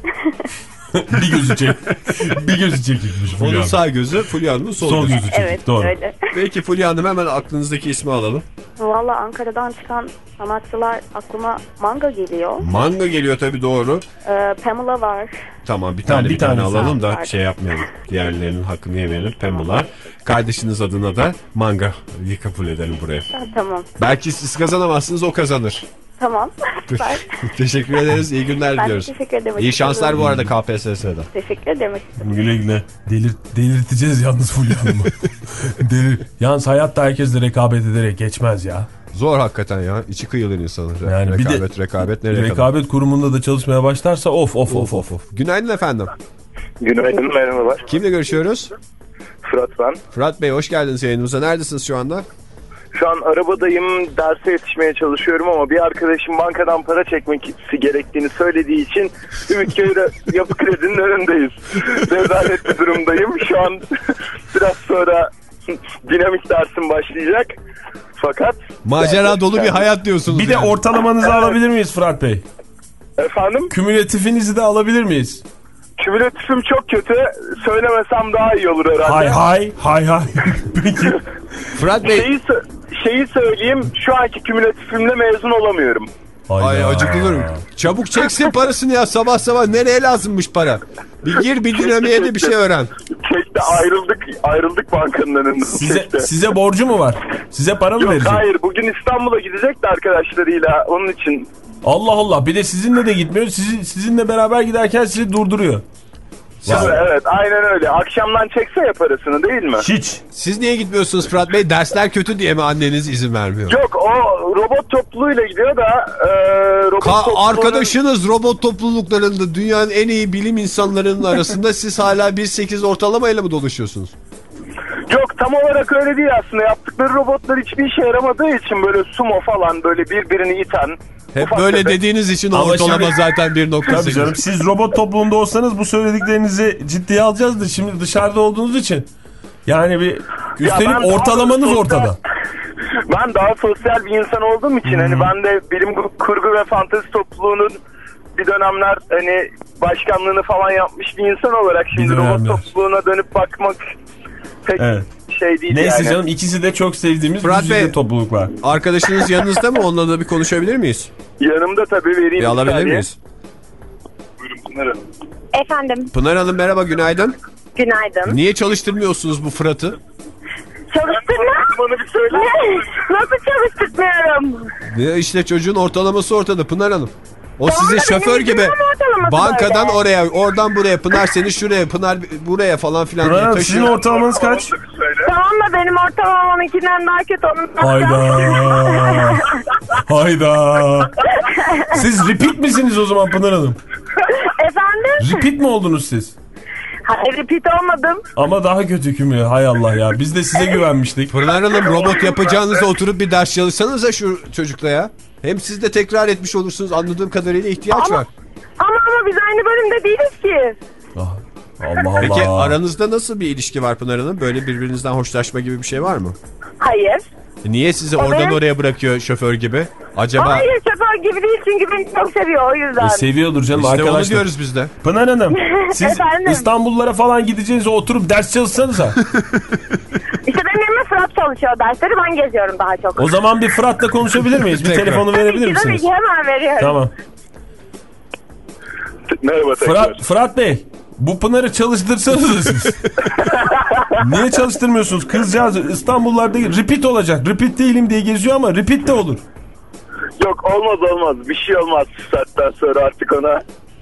Speaker 3: bir gözü çek, bir gözü çekikmiş Fulya
Speaker 1: Onun
Speaker 3: Hanım.
Speaker 1: sağ gözü, Fulya Hanım'ın sol,
Speaker 3: Sol
Speaker 1: gözü.
Speaker 3: gözü çekik,
Speaker 6: Evet,
Speaker 3: doğru.
Speaker 6: öyle.
Speaker 1: Peki Fulya Hanım, hemen aklınızdaki ismi alalım.
Speaker 6: Valla Ankara'dan çıkan sanatçılar aklıma Manga geliyor.
Speaker 1: Manga geliyor tabii, doğru.
Speaker 6: Ee, Pamela var.
Speaker 1: Tamam, bir
Speaker 3: Tamam,
Speaker 1: tane
Speaker 3: bir
Speaker 1: bir tane
Speaker 3: tanesi.
Speaker 1: alalım da
Speaker 6: Var.
Speaker 1: şey yapmayalım. Diğerlerinin hakkını yemeyelim. Pamela. Kardeşiniz adına da Manga'yı kabul edelim buraya.
Speaker 6: Ha, tamam.
Speaker 1: Belki siz kazanamazsınız, o kazanır.
Speaker 6: Tamam. Süper.
Speaker 1: Teşekkür ederiz. İyi günler
Speaker 6: Ben
Speaker 1: diliyoruz.
Speaker 6: teşekkür ederim.
Speaker 1: İyi şanslar bu arada K P S S'de.
Speaker 6: Teşekkür ederim.
Speaker 3: Güle güle. Delir, delirteceğiz yalnız Fulya Hanım'ı. Delir. Yalnız hayatta herkesle rekabet ederek geçmez ya.
Speaker 1: Zor hakikaten ya. İçi kıyılır insanın.
Speaker 3: Yani bir de-
Speaker 1: rekabet, rekabet nereye kadar?
Speaker 3: Rekabet kurumunda da çalışmaya başlarsa of of of of. of.
Speaker 1: Günaydın efendim.
Speaker 7: Günaydın, merhabalar.
Speaker 1: Kimle görüşüyoruz?
Speaker 7: Fırat ben.
Speaker 1: Fırat Bey, hoş geldiniz yayınımıza. Neredesiniz şu anda?
Speaker 7: Şu an arabadayım, derse yetişmeye çalışıyorum ama bir arkadaşım bankadan para çekmesi gerektiğini söylediği için Ümitköy Yapı Kredi'nin önündeyiz. Rezalet bir durumdayım. Şu an biraz sonra dinamik dersim başlayacak. Fakat...
Speaker 1: Macera dolu bir hayat diyorsunuz.
Speaker 3: Bir de
Speaker 1: yani.
Speaker 3: ortalamanızı alabilir miyiz Fırat Bey?
Speaker 7: Efendim?
Speaker 3: Kümülatifinizi de alabilir miyiz?
Speaker 7: Kümülatifim çok kötü. Söylemesem daha iyi olur herhalde.
Speaker 3: Hay hay hay hay. Peki.
Speaker 1: Fırat Bey.
Speaker 7: Şeyi, şeyi söyleyeyim, şu anki kümülatifimle mezun olamıyorum.
Speaker 1: Ay acıkılırım. Çabuk çeksin parasını ya, sabah sabah nereye lazımmış para? Bir gir bir dinamiğe de bir şey öğren.
Speaker 7: Çekte ayrıldık ayrıldık bankanın önünde.
Speaker 3: Size,
Speaker 7: Çekte.
Speaker 3: size borcu mu var? Size para mı
Speaker 7: Yok
Speaker 3: verecek?
Speaker 7: hayır, bugün İstanbul'a gidecekti arkadaşlarıyla, onun için.
Speaker 3: Allah Allah, bir de sizinle de gitmiyor. Sizin, sizinle beraber giderken sizi durduruyor.
Speaker 7: Evet, evet aynen öyle. Akşamdan çekse ya parasını, değil mi?
Speaker 3: Hiç.
Speaker 1: Siz niye gitmiyorsunuz Fırat Bey? Dersler kötü diye mi anneniz izin vermiyor?
Speaker 7: Yok, o robot topluluğuyla gidiyor da e, robot
Speaker 1: Ka-
Speaker 7: topluluğunun...
Speaker 1: Arkadaşınız robot topluluklarında dünyanın en iyi bilim insanlarının arasında siz hala bir nokta sekiz ortalamayla mı dolaşıyorsunuz?
Speaker 7: Yok, tam olarak öyle değil aslında. Yaptıkları robotlar hiçbir işe yaramadığı için böyle sumo falan, böyle birbirini iten.
Speaker 1: Hep
Speaker 7: ufak
Speaker 1: böyle
Speaker 7: tefek-
Speaker 1: dediğiniz için
Speaker 3: Ama
Speaker 1: ortalama
Speaker 3: şimdi-
Speaker 1: zaten bir nokta
Speaker 3: Tabii
Speaker 1: sekiz.
Speaker 3: canım, siz robot topluluğunda olsanız bu söylediklerinizi ciddiye alacağız da şimdi dışarıda olduğunuz için. Yani bir üstelik
Speaker 7: ben-
Speaker 3: ortalamanız
Speaker 7: sonuçta-
Speaker 3: ortada.
Speaker 7: Ben daha sosyal bir insan olduğum için hmm. hani ben de bilim kurgu ve fantezi topluluğunun bir dönemler hani başkanlığını falan yapmış bir insan olarak şimdi robot topluluğuna dönüp bakmak pek evet. şey değil.
Speaker 3: Neyse
Speaker 7: yani.
Speaker 3: Canım, ikisi de çok sevdiğimiz
Speaker 1: Fırat Bey,
Speaker 3: topluluk var.
Speaker 1: Arkadaşınız yanınızda mı? Onunla da bir konuşabilir miyiz?
Speaker 7: Yanımda tabii, vereyim.
Speaker 1: Bir alabilir miyiz?
Speaker 7: Buyurun Pınar Hanım.
Speaker 6: Efendim.
Speaker 1: Pınar Hanım merhaba, günaydın.
Speaker 6: Günaydın.
Speaker 1: Niye çalıştırmıyorsunuz bu Fırat'ı?
Speaker 6: Çalıştırma.
Speaker 7: Bana bir söyle.
Speaker 6: Nasıl çalıştırmıyorum?
Speaker 1: Ne işte, çocuğun ortalaması ortada Pınar Hanım. O
Speaker 6: tamam
Speaker 1: size şoför gibi bankadan
Speaker 6: böyle.
Speaker 1: Oraya, oradan buraya, Pınar seni şuraya, Pınar buraya falan filan
Speaker 3: Pınar Hanım, sizin ortalamanız kaç?
Speaker 6: Tamam da benim ortalamam ikinden daha kötü. Onun
Speaker 3: Hayda. Hayda. Siz repeat misiniz o zaman Pınar Hanım?
Speaker 6: Efendim?
Speaker 3: Repeat mi oldunuz siz?
Speaker 6: Hayır, repeat olmadım.
Speaker 3: Ama daha kötü kümü. Hay Allah ya. Biz de size güvenmiştik.
Speaker 1: Pınar Hanım, robot yapacağınıza oturup bir ders çalışsanıza şu çocukla ya. Hem siz de tekrar etmiş olursunuz, anladığım kadarıyla ihtiyaç
Speaker 6: ama,
Speaker 1: var.
Speaker 6: Ama ama biz aynı bölümde değiliz ki.
Speaker 3: Ah, Allah Allah.
Speaker 1: Peki aranızda nasıl bir ilişki var Pınar Hanım? Böyle birbirinizden hoşlaşma gibi bir şey var mı?
Speaker 6: Hayır.
Speaker 1: Niye sizi
Speaker 6: evet.
Speaker 1: oradan oraya bırakıyor şoför gibi? Acaba...
Speaker 6: Hayır, şoför gibi değil çünkü beni çok seviyor, o yüzden. E,
Speaker 3: seviyordur canım
Speaker 1: işte
Speaker 3: arkadaşlar.
Speaker 1: İşte onu diyoruz biz de.
Speaker 3: Pınar Hanım, siz İstanbullara falan gideceğinize oturup ders çalışsanıza.
Speaker 6: İşte benim yerime Fırat çalışıyor dersleri, ben geziyorum daha çok.
Speaker 3: O zaman bir Fırat'la konuşabilir miyiz? Bir telefonu verebilir misiniz?
Speaker 6: Tabii ki, hemen veriyorum.
Speaker 3: Tamam.
Speaker 7: Merhaba tekrar.
Speaker 3: Fırat, Fırat Bey, bu Pınar'ı çalıştırsanız siz. Niye çalıştırmıyorsunuz? Kızcağız İstanbullarda repeat olacak. Repeat değilim diye geziyor ama repeat de olur.
Speaker 7: Yok, olmaz olmaz. Bir şey olmaz şu saatten sonra artık ona.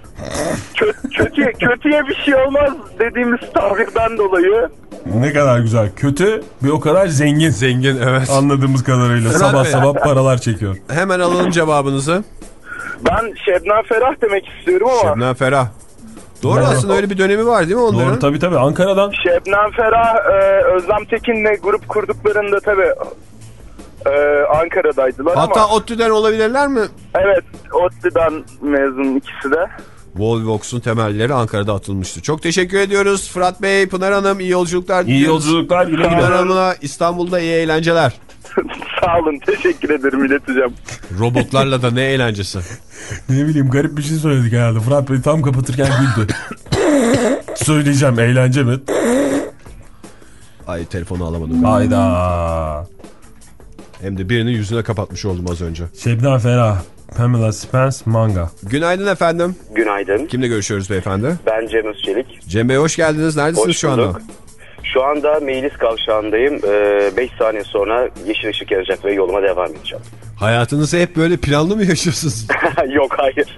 Speaker 7: Kö kötü, kötüye bir şey olmaz dediğimiz tabirden dolayı.
Speaker 3: Ne kadar güzel. Kötü bir o kadar zengin.
Speaker 1: Zengin, evet.
Speaker 3: Anladığımız kadarıyla.
Speaker 1: Fırat
Speaker 3: sabah
Speaker 1: Bey,
Speaker 3: sabah paralar çekiyor.
Speaker 1: Hemen alalım cevabınızı.
Speaker 7: Ben Şebnem Ferah demek istiyorum ama.
Speaker 1: Şebnem Ferah. Doğru,
Speaker 3: Doğru.
Speaker 1: aslında öyle bir dönemi var değil mi onların?
Speaker 3: Doğru, tabii tabii, Ankara'dan.
Speaker 7: Şebnem Ferah, e, Özlem Tekin'le grup kurduklarında tabii e, Ankara'daydılar.
Speaker 1: Hatta
Speaker 7: ama.
Speaker 1: ODTÜ'den olabilirler mi?
Speaker 7: Evet, ODTÜ'den mezun ikisi de.
Speaker 1: Volvox'un temelleri Ankara'da atılmıştı. Çok teşekkür ediyoruz Fırat Bey, Pınar Hanım, iyi yolculuklar.
Speaker 3: İyi yolculuklar. Güle güle.
Speaker 1: Pınar Hanım'a İstanbul'da iyi eğlenceler.
Speaker 7: Sağ olun, teşekkür ederim, ileteceğim.
Speaker 1: Robotlarla da ne eğlencesi.
Speaker 3: Ne bileyim, garip bir şey söyledik herhalde. Fırat Bey tam kapatırken güldü. Söyleyeceğim, eğlence mi?
Speaker 1: Ay, telefonu alamadım.
Speaker 3: Hayda.
Speaker 1: Hem de birinin yüzüne kapatmış oldum az önce.
Speaker 3: Şebnem Ferah, Pamela Spence, Manga.
Speaker 1: Günaydın efendim.
Speaker 8: Günaydın.
Speaker 1: Kimle görüşüyoruz beyefendi?
Speaker 8: Ben Cem Özçelik.
Speaker 1: Cem Bey, hoş geldiniz. Neredesiniz
Speaker 8: hoş
Speaker 1: şu anda?
Speaker 8: Şu anda Meylis Kavşağı'ndayım. beş ee, saniye sonra yeşil ışık yanacak ve yoluma devam edeceğim.
Speaker 1: Hayatınızı hep böyle planlı mı yaşıyorsunuz?
Speaker 8: Yok, hayır.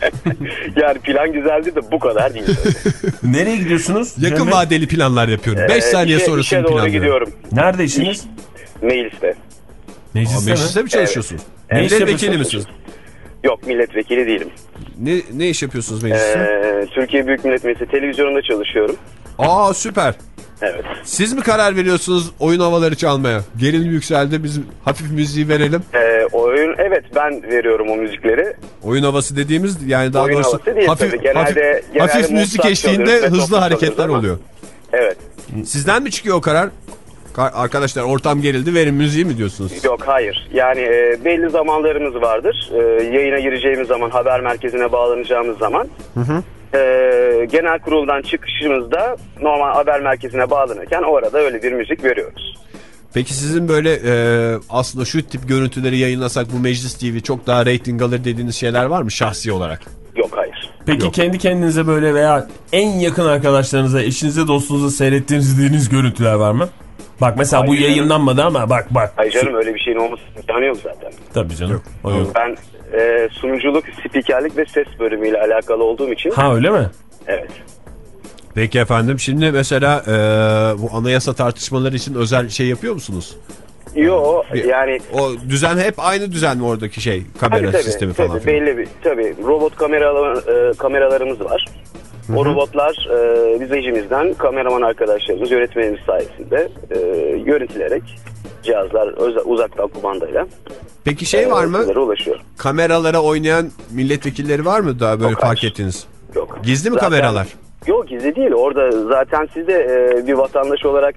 Speaker 8: Yani plan güzeldi de bu kadar değil.
Speaker 3: Nereye gidiyorsunuz?
Speaker 1: Yakın
Speaker 3: Cem
Speaker 1: vadeli planlar yapıyorum. beş
Speaker 8: ee,
Speaker 1: saniye
Speaker 8: işe,
Speaker 1: sonrasını
Speaker 8: işe doğru
Speaker 1: planlıyorum.
Speaker 8: gidiyorum.
Speaker 3: Nerede işiniz?
Speaker 8: Meylis'te.
Speaker 3: Mecliste,
Speaker 1: Aa, mecliste mi, mi çalışıyorsunuz? Evet. Milletvekili misiniz?
Speaker 8: Yok, milletvekili değilim.
Speaker 1: Ne, ne iş yapıyorsunuz mecliste?
Speaker 8: Ee, Türkiye Büyük Millet Meclisi televizyonunda çalışıyorum.
Speaker 1: Aa, süper.
Speaker 8: Evet.
Speaker 1: Siz mi karar veriyorsunuz oyun havaları çalmaya? Gerilim yükseldi, biz hafif müziği verelim.
Speaker 8: Ee, oyun, evet, ben veriyorum o müzikleri.
Speaker 1: Oyun havası dediğimiz, yani daha
Speaker 8: oyun
Speaker 1: doğrusu
Speaker 8: değil,
Speaker 1: hafif,
Speaker 8: genelde,
Speaker 1: hafif,
Speaker 8: genelde
Speaker 1: hafif müzik eşliğinde hızlı hareketler oluyor.
Speaker 8: Evet.
Speaker 1: Sizden mi çıkıyor o karar? Arkadaşlar, ortam gerildi, verin müziği mi diyorsunuz?
Speaker 8: Yok, hayır. Yani e, belli zamanlarımız vardır. E, yayına gireceğimiz zaman, haber merkezine bağlanacağımız zaman. Hı hı. E, genel kuruldan çıkışımızda normal haber merkezine bağlanırken orada öyle bir müzik veriyoruz.
Speaker 1: Peki sizin böyle e, aslında şu tip görüntüleri yayınlasak bu Meclis T V çok daha reyting alır dediğiniz şeyler var mı şahsi olarak?
Speaker 8: Yok, hayır.
Speaker 3: Peki
Speaker 1: Yok.
Speaker 3: Kendi kendinize böyle veya en yakın arkadaşlarınıza, eşinize, dostunuza seyrettiğiniz dediğiniz görüntüler var mı? Bak mesela
Speaker 8: hayır,
Speaker 3: bu yayınlanmadı ama bak bak.
Speaker 8: Hayır canım, öyle bir şeyin olması imkanı yok zaten.
Speaker 3: Tabii canım. Yok. O yok.
Speaker 8: Ben e, sunuculuk, spikerlik ve ses bölümüyle alakalı olduğum için.
Speaker 3: Ha, öyle mi?
Speaker 8: Evet.
Speaker 1: Peki efendim, şimdi mesela e, bu anayasa tartışmaları için özel şey yapıyor musunuz?
Speaker 8: Yok yani.
Speaker 1: O düzen hep aynı düzen mi oradaki şey, kamera
Speaker 8: tabii, tabii,
Speaker 1: sistemi
Speaker 8: tabii,
Speaker 1: falan?
Speaker 8: Belli bir, tabii robot kameralar, e, kameralarımız var. Hı-hı. O robotlar e, biz rejimizden kameraman arkadaşlarımız, yönetmenimiz sayesinde e, yönetilerek cihazlar öz- uzaktan kumandayla.
Speaker 1: Peki şey var mı?
Speaker 8: Ulaşıyor.
Speaker 1: Kameralara oynayan milletvekilleri var mı daha böyle? Yok, fark hayır. Ettiniz?
Speaker 8: Yok.
Speaker 1: Gizli mi
Speaker 8: zaten,
Speaker 1: kameralar?
Speaker 8: Yok, gizli değil. Orada zaten siz de e, bir vatandaş olarak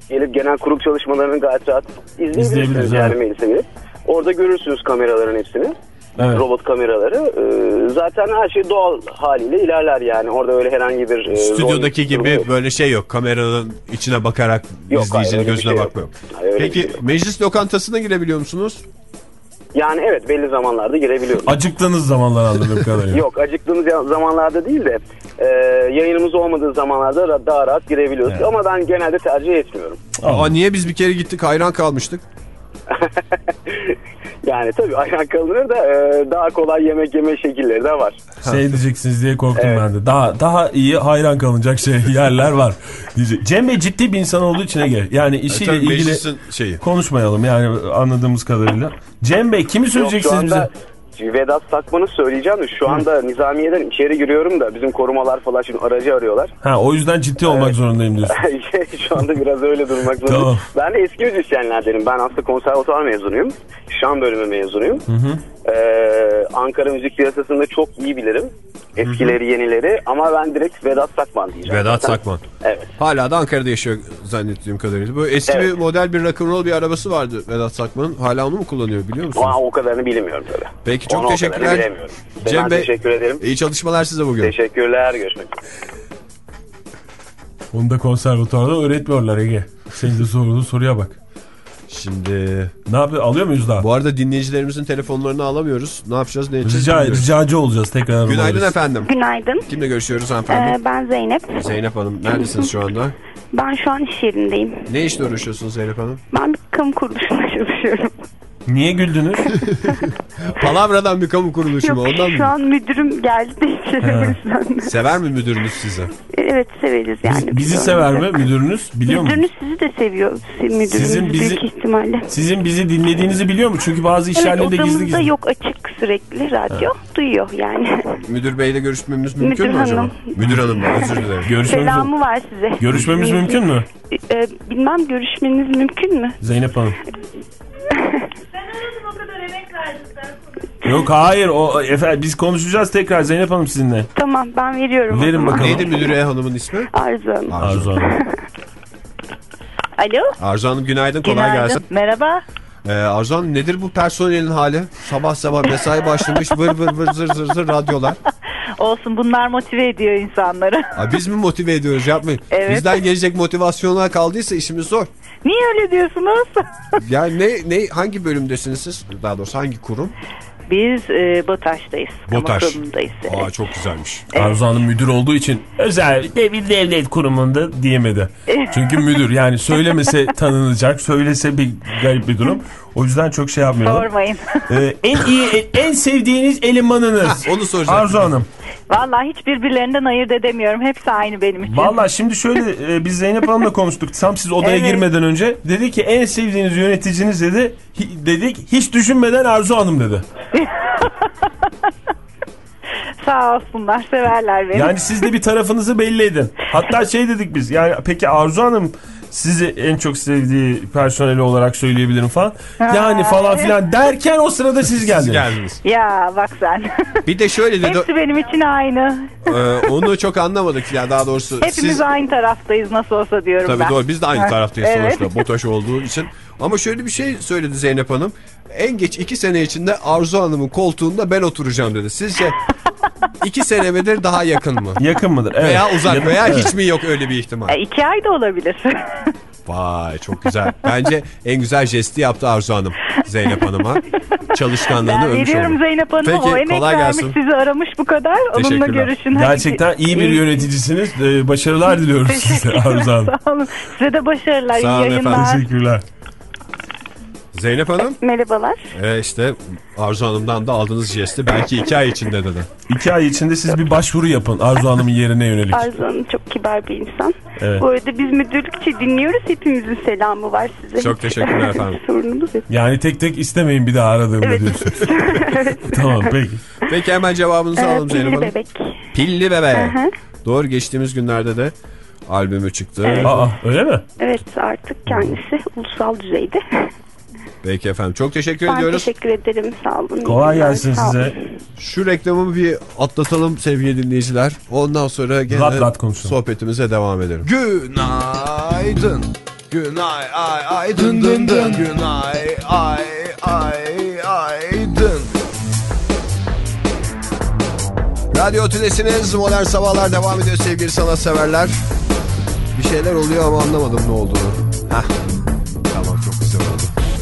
Speaker 8: gelip genel kurul çalışmalarını gayet rahat
Speaker 3: İzleyebiliriz,
Speaker 8: izleyebilirsiniz yani meclise gelip. Orada görürsünüz kameraların hepsini.
Speaker 3: Evet.
Speaker 8: Robot kameraları. Ee, zaten her şey doğal haliyle ilerler yani. Orada öyle herhangi bir... E,
Speaker 1: Stüdyodaki gibi yok. Böyle şey yok. Kameranın içine bakarak
Speaker 8: yok,
Speaker 1: izleyicinin
Speaker 8: hayır,
Speaker 1: gözüne
Speaker 8: şey
Speaker 1: bakma yok.
Speaker 8: Hayır,
Speaker 1: Peki
Speaker 8: şey yok.
Speaker 1: meclis lokantasına girebiliyor musunuz?
Speaker 8: Yani evet belli zamanlarda girebiliyoruz.
Speaker 3: Acıktığınız zamanlar anladığım kadarıyla.
Speaker 8: Yok acıktığımız zamanlarda değil de e, yayınımız olmadığı zamanlarda daha rahat girebiliyoruz. Evet. Ama ben genelde tercih etmiyorum.
Speaker 1: Aa, niye biz bir kere gittik hayran kalmıştık?
Speaker 8: Yani tabii ayran kalınır da e, daha kolay yemek yeme şekilleri de var.
Speaker 3: Şey diyeceksiniz diye korktum
Speaker 8: evet.
Speaker 3: ben de. Daha daha iyi hayran kalınacak şey yerler var diyecek. Cem Bey ciddi bir insan olduğu için Ege. Yani işiyle
Speaker 1: e,
Speaker 3: ilgili
Speaker 1: şeyi.
Speaker 3: konuşmayalım yani anladığımız kadarıyla. Cem Bey kimi söyleyeceksiniz
Speaker 8: Yok,
Speaker 3: bize?
Speaker 8: Vedat Sakman'ı söyleyeceğim de şu anda Hı. Nizamiye'den içeri giriyorum da bizim korumalar falan şimdi aracı arıyorlar.
Speaker 3: Ha o yüzden ciddi olmak evet. zorundayım diyorsun.
Speaker 8: Şu anda biraz öyle durmak zorundayım. Tamam. Ben de eski müzisyenlerdenim. Ben aslında konservatuvar mezunuyum. Şan bölümü mezunuyum. Hı hı. Ee, Ankara müzik piyasasında çok iyi bilirim. Eskileri, hı hı. yenileri ama ben direkt Vedat Sakman diyeceğim.
Speaker 1: Vedat zaten. Sakman.
Speaker 8: Evet.
Speaker 1: Hala da Ankara'da yaşıyor zannettiğim kadarıyla. Böyle eski evet. bir model bir rock'n'roll bir arabası vardı Vedat Sakman'ın. Hala onu mu kullanıyor biliyor musunuz?
Speaker 8: Aa, o kadarını bilmiyorum tabii.
Speaker 1: Peki çok
Speaker 8: onu
Speaker 1: teşekkürler.
Speaker 8: Cem Bey teşekkür ederim.
Speaker 1: İyi çalışmalar size bugün.
Speaker 8: Teşekkürler. Görüşmek üzere.
Speaker 3: Onu da konservatuvarda öğretmiyorlar Ege. Senin de sorduğun soruya bak.
Speaker 1: Şimdi
Speaker 3: ne yapıyor? Alıyor muyuz daha?
Speaker 1: Bu arada dinleyicilerimizin telefonlarını alamıyoruz. Ne yapacağız? Ne edeceğiz?
Speaker 3: Rica, ricacı olacağız tekrar.
Speaker 1: Günaydın oluruz. Efendim.
Speaker 6: Günaydın.
Speaker 1: Kimle görüşüyoruz hanımefendi?
Speaker 6: Ee, ben Zeynep.
Speaker 1: Zeynep Hanım. Neredesiniz şu anda?
Speaker 6: Ben şu an iş yerindeyim.
Speaker 1: Ne işle uğraşıyorsunuz Zeynep Hanım?
Speaker 6: Ben bir kamu kuruluşunda çalışıyorum.
Speaker 3: Niye güldünüz?
Speaker 1: Palavradan bir kamu kuruluşu mu? Ondan
Speaker 6: şu
Speaker 1: mı?
Speaker 6: an müdürüm geldi de içeri.
Speaker 1: Sever mi müdürünüz sizi?
Speaker 6: Evet severiz yani.
Speaker 3: Biz, bizi sever mi müdürünüz? Biliyor mu?
Speaker 6: Müdürünüz sizi de seviyor. Müdürünüz sizin bizi, büyük ihtimalle.
Speaker 3: Sizin bizi dinlediğinizi biliyor mu? Çünkü bazı iş yerlerinde
Speaker 6: evet,
Speaker 3: gizli gizli.
Speaker 6: Evet yok açık sürekli radyo. Ha. Duyuyor yani.
Speaker 1: Müdür beyle görüşmemiz mümkün
Speaker 6: Müdür
Speaker 1: mü acaba?
Speaker 6: hanım.
Speaker 1: Müdür hanım özür dilerim.
Speaker 3: Görüşmemiz
Speaker 6: Selamı var size.
Speaker 3: Görüşmemiz mümkün mü?
Speaker 6: Ee, bilmem görüşmeniz mümkün mü?
Speaker 3: Zeynep Hanım. Yok hayır o efendim biz konuşacağız tekrar Zeynep Hanım sizinle.
Speaker 6: Tamam ben veriyorum.
Speaker 3: Verin bakalım.
Speaker 1: Neydi müdüre hanımın ismi?
Speaker 6: Arzu Hanım.
Speaker 3: Arzu Hanım.
Speaker 6: Alo.
Speaker 1: Arzu Hanım günaydın, kolay
Speaker 6: günaydın.
Speaker 1: gelsin.
Speaker 6: Merhaba.
Speaker 1: Ee, Arzu Hanım nedir bu personelin hali? Sabah sabah mesai başlamış vır vır vır zır zır zır radyolar.
Speaker 9: Olsun bunlar motive ediyor insanları.
Speaker 1: Aa, biz mi motive ediyoruz yapmayın.
Speaker 9: Evet.
Speaker 1: Bizden gelecek motivasyonlar kaldıysa işimiz zor.
Speaker 9: Niye öyle diyorsunuz?
Speaker 1: Yani ne, ne hangi bölümdesiniz siz? Daha doğrusu hangi kurum?
Speaker 9: Biz e, BOTAŞ'tayız.
Speaker 1: BOTAŞ.
Speaker 9: Evet.
Speaker 1: Aa çok güzelmiş.
Speaker 9: Evet.
Speaker 3: Arzu Hanım müdür olduğu için özel bir devlet kurumunda diyemedi. Çünkü müdür yani söylemese tanınacak, söylese bir garip bir durum. O yüzden çok şey yapmayalım.
Speaker 9: Sormayın.
Speaker 3: Ee, en iyi, en sevdiğiniz elemanınız.
Speaker 1: Ha, onu soracağım.
Speaker 3: Arzu Hanım.
Speaker 9: Vallahi hiç birbirlerinden ayırt edemiyorum. Hepsi aynı benim için.
Speaker 3: Vallahi şimdi şöyle e, biz Zeynep Hanım'la konuştuk. Tam siz odaya evet. girmeden önce. Dedi ki en sevdiğiniz yöneticiniz dedi. Hi, dedik hiç düşünmeden Arzu Hanım dedi.
Speaker 9: Sağ olsunlar, severler beni.
Speaker 3: Yani siz de bir tarafınızı belli edin. Hatta şey dedik biz. Yani peki Arzu Hanım sizi en çok sevdiği personeli olarak söyleyebilirim falan. Yani falan filan derken o sırada siz geldiniz. Siz
Speaker 1: geldiniz.
Speaker 9: Ya bak sen.
Speaker 1: Bir de şöyle dedi.
Speaker 9: Hepsi benim için aynı.
Speaker 1: Ee, onu çok anlamadık ya daha doğrusu.
Speaker 9: Hepimiz
Speaker 1: siz...
Speaker 9: aynı taraftayız nasıl olsa diyorum
Speaker 1: Tabii
Speaker 9: ben.
Speaker 1: Tabii doğru biz de aynı taraftayız
Speaker 9: evet.
Speaker 1: sonuçta BOTAŞ olduğu için. Ama şöyle bir şey söyledi Zeynep Hanım. En geç iki sene içinde Arzu Hanım'ın koltuğunda ben oturacağım dedi. Sizce iki sene midir daha yakın mı?
Speaker 3: Yakın mıdır? Evet.
Speaker 1: Veya uzak
Speaker 3: yakın,
Speaker 1: veya
Speaker 3: evet.
Speaker 1: hiç mi yok öyle bir ihtimal?
Speaker 9: E, iki ay da olabilir.
Speaker 1: Vay çok güzel. Bence en güzel jesti yaptı Arzu Hanım Zeynep Hanım'a. Çalışkanlığını övmüş oldu. Ben
Speaker 9: veriyorum Zeynep Hanım'a.
Speaker 1: Peki,
Speaker 9: o emek
Speaker 1: kolay
Speaker 9: vermiş
Speaker 1: gelsin.
Speaker 9: sizi aramış bu kadar. Onunla görüşün.
Speaker 3: Gerçekten iyi bir yöneticisiniz. Ee, başarılar diliyoruz size Arzu Hanım.
Speaker 9: Sağ olun. Size de başarılar.
Speaker 1: Sağ olun
Speaker 9: iyi yayınlar.
Speaker 1: efendim.
Speaker 3: Teşekkürler.
Speaker 1: Zeynep Hanım.
Speaker 6: Merhabalar.
Speaker 1: E işte Arzu Hanım'dan da aldığınız jesti belki iki ay içinde dedi.
Speaker 3: İki ay içinde siz bir başvuru yapın Arzu Hanım'ın yerine yönelik.
Speaker 6: Arzu Hanım çok kibar bir insan.
Speaker 3: Evet.
Speaker 6: Bu arada biz müdürlükçe dinliyoruz. Hepimizin selamı var size.
Speaker 1: Çok teşekkürler efendim.
Speaker 6: Sorunumuz yok.
Speaker 3: Yani tek tek istemeyin bir daha aradığımda evet. diyorsunuz.
Speaker 6: Evet.
Speaker 3: Tamam peki.
Speaker 1: Peki hemen cevabınızı
Speaker 6: ee,
Speaker 1: alalım Zeynep Hanım.
Speaker 6: Pilli bebek.
Speaker 1: Pilli bebek.
Speaker 6: Hı-hı.
Speaker 1: Doğru geçtiğimiz günlerde de albümü çıktı.
Speaker 6: Evet.
Speaker 3: Aa öyle mi?
Speaker 6: Evet artık kendisi ulusal düzeyde.
Speaker 1: Peki efendim çok teşekkür
Speaker 6: ben
Speaker 1: ediyoruz.
Speaker 6: Ben teşekkür ederim sağ olun.
Speaker 3: Kolay gelsin
Speaker 6: sağ
Speaker 3: size.
Speaker 6: olun.
Speaker 1: Şu reklamı bir atlatalım sevgili dinleyiciler. Ondan sonra gene
Speaker 3: rat rat konuşalım.
Speaker 1: Sohbetimize devam edelim. Günaydın. Günay ay ay dın dın dın. Günay ay ay ay dın. Radyo Tülesi'niz Modern Sabahlar devam ediyor sevgili sanatseverler. Bir şeyler oluyor ama anlamadım ne olduğunu. Heh. Tamam, çok güzel oldu.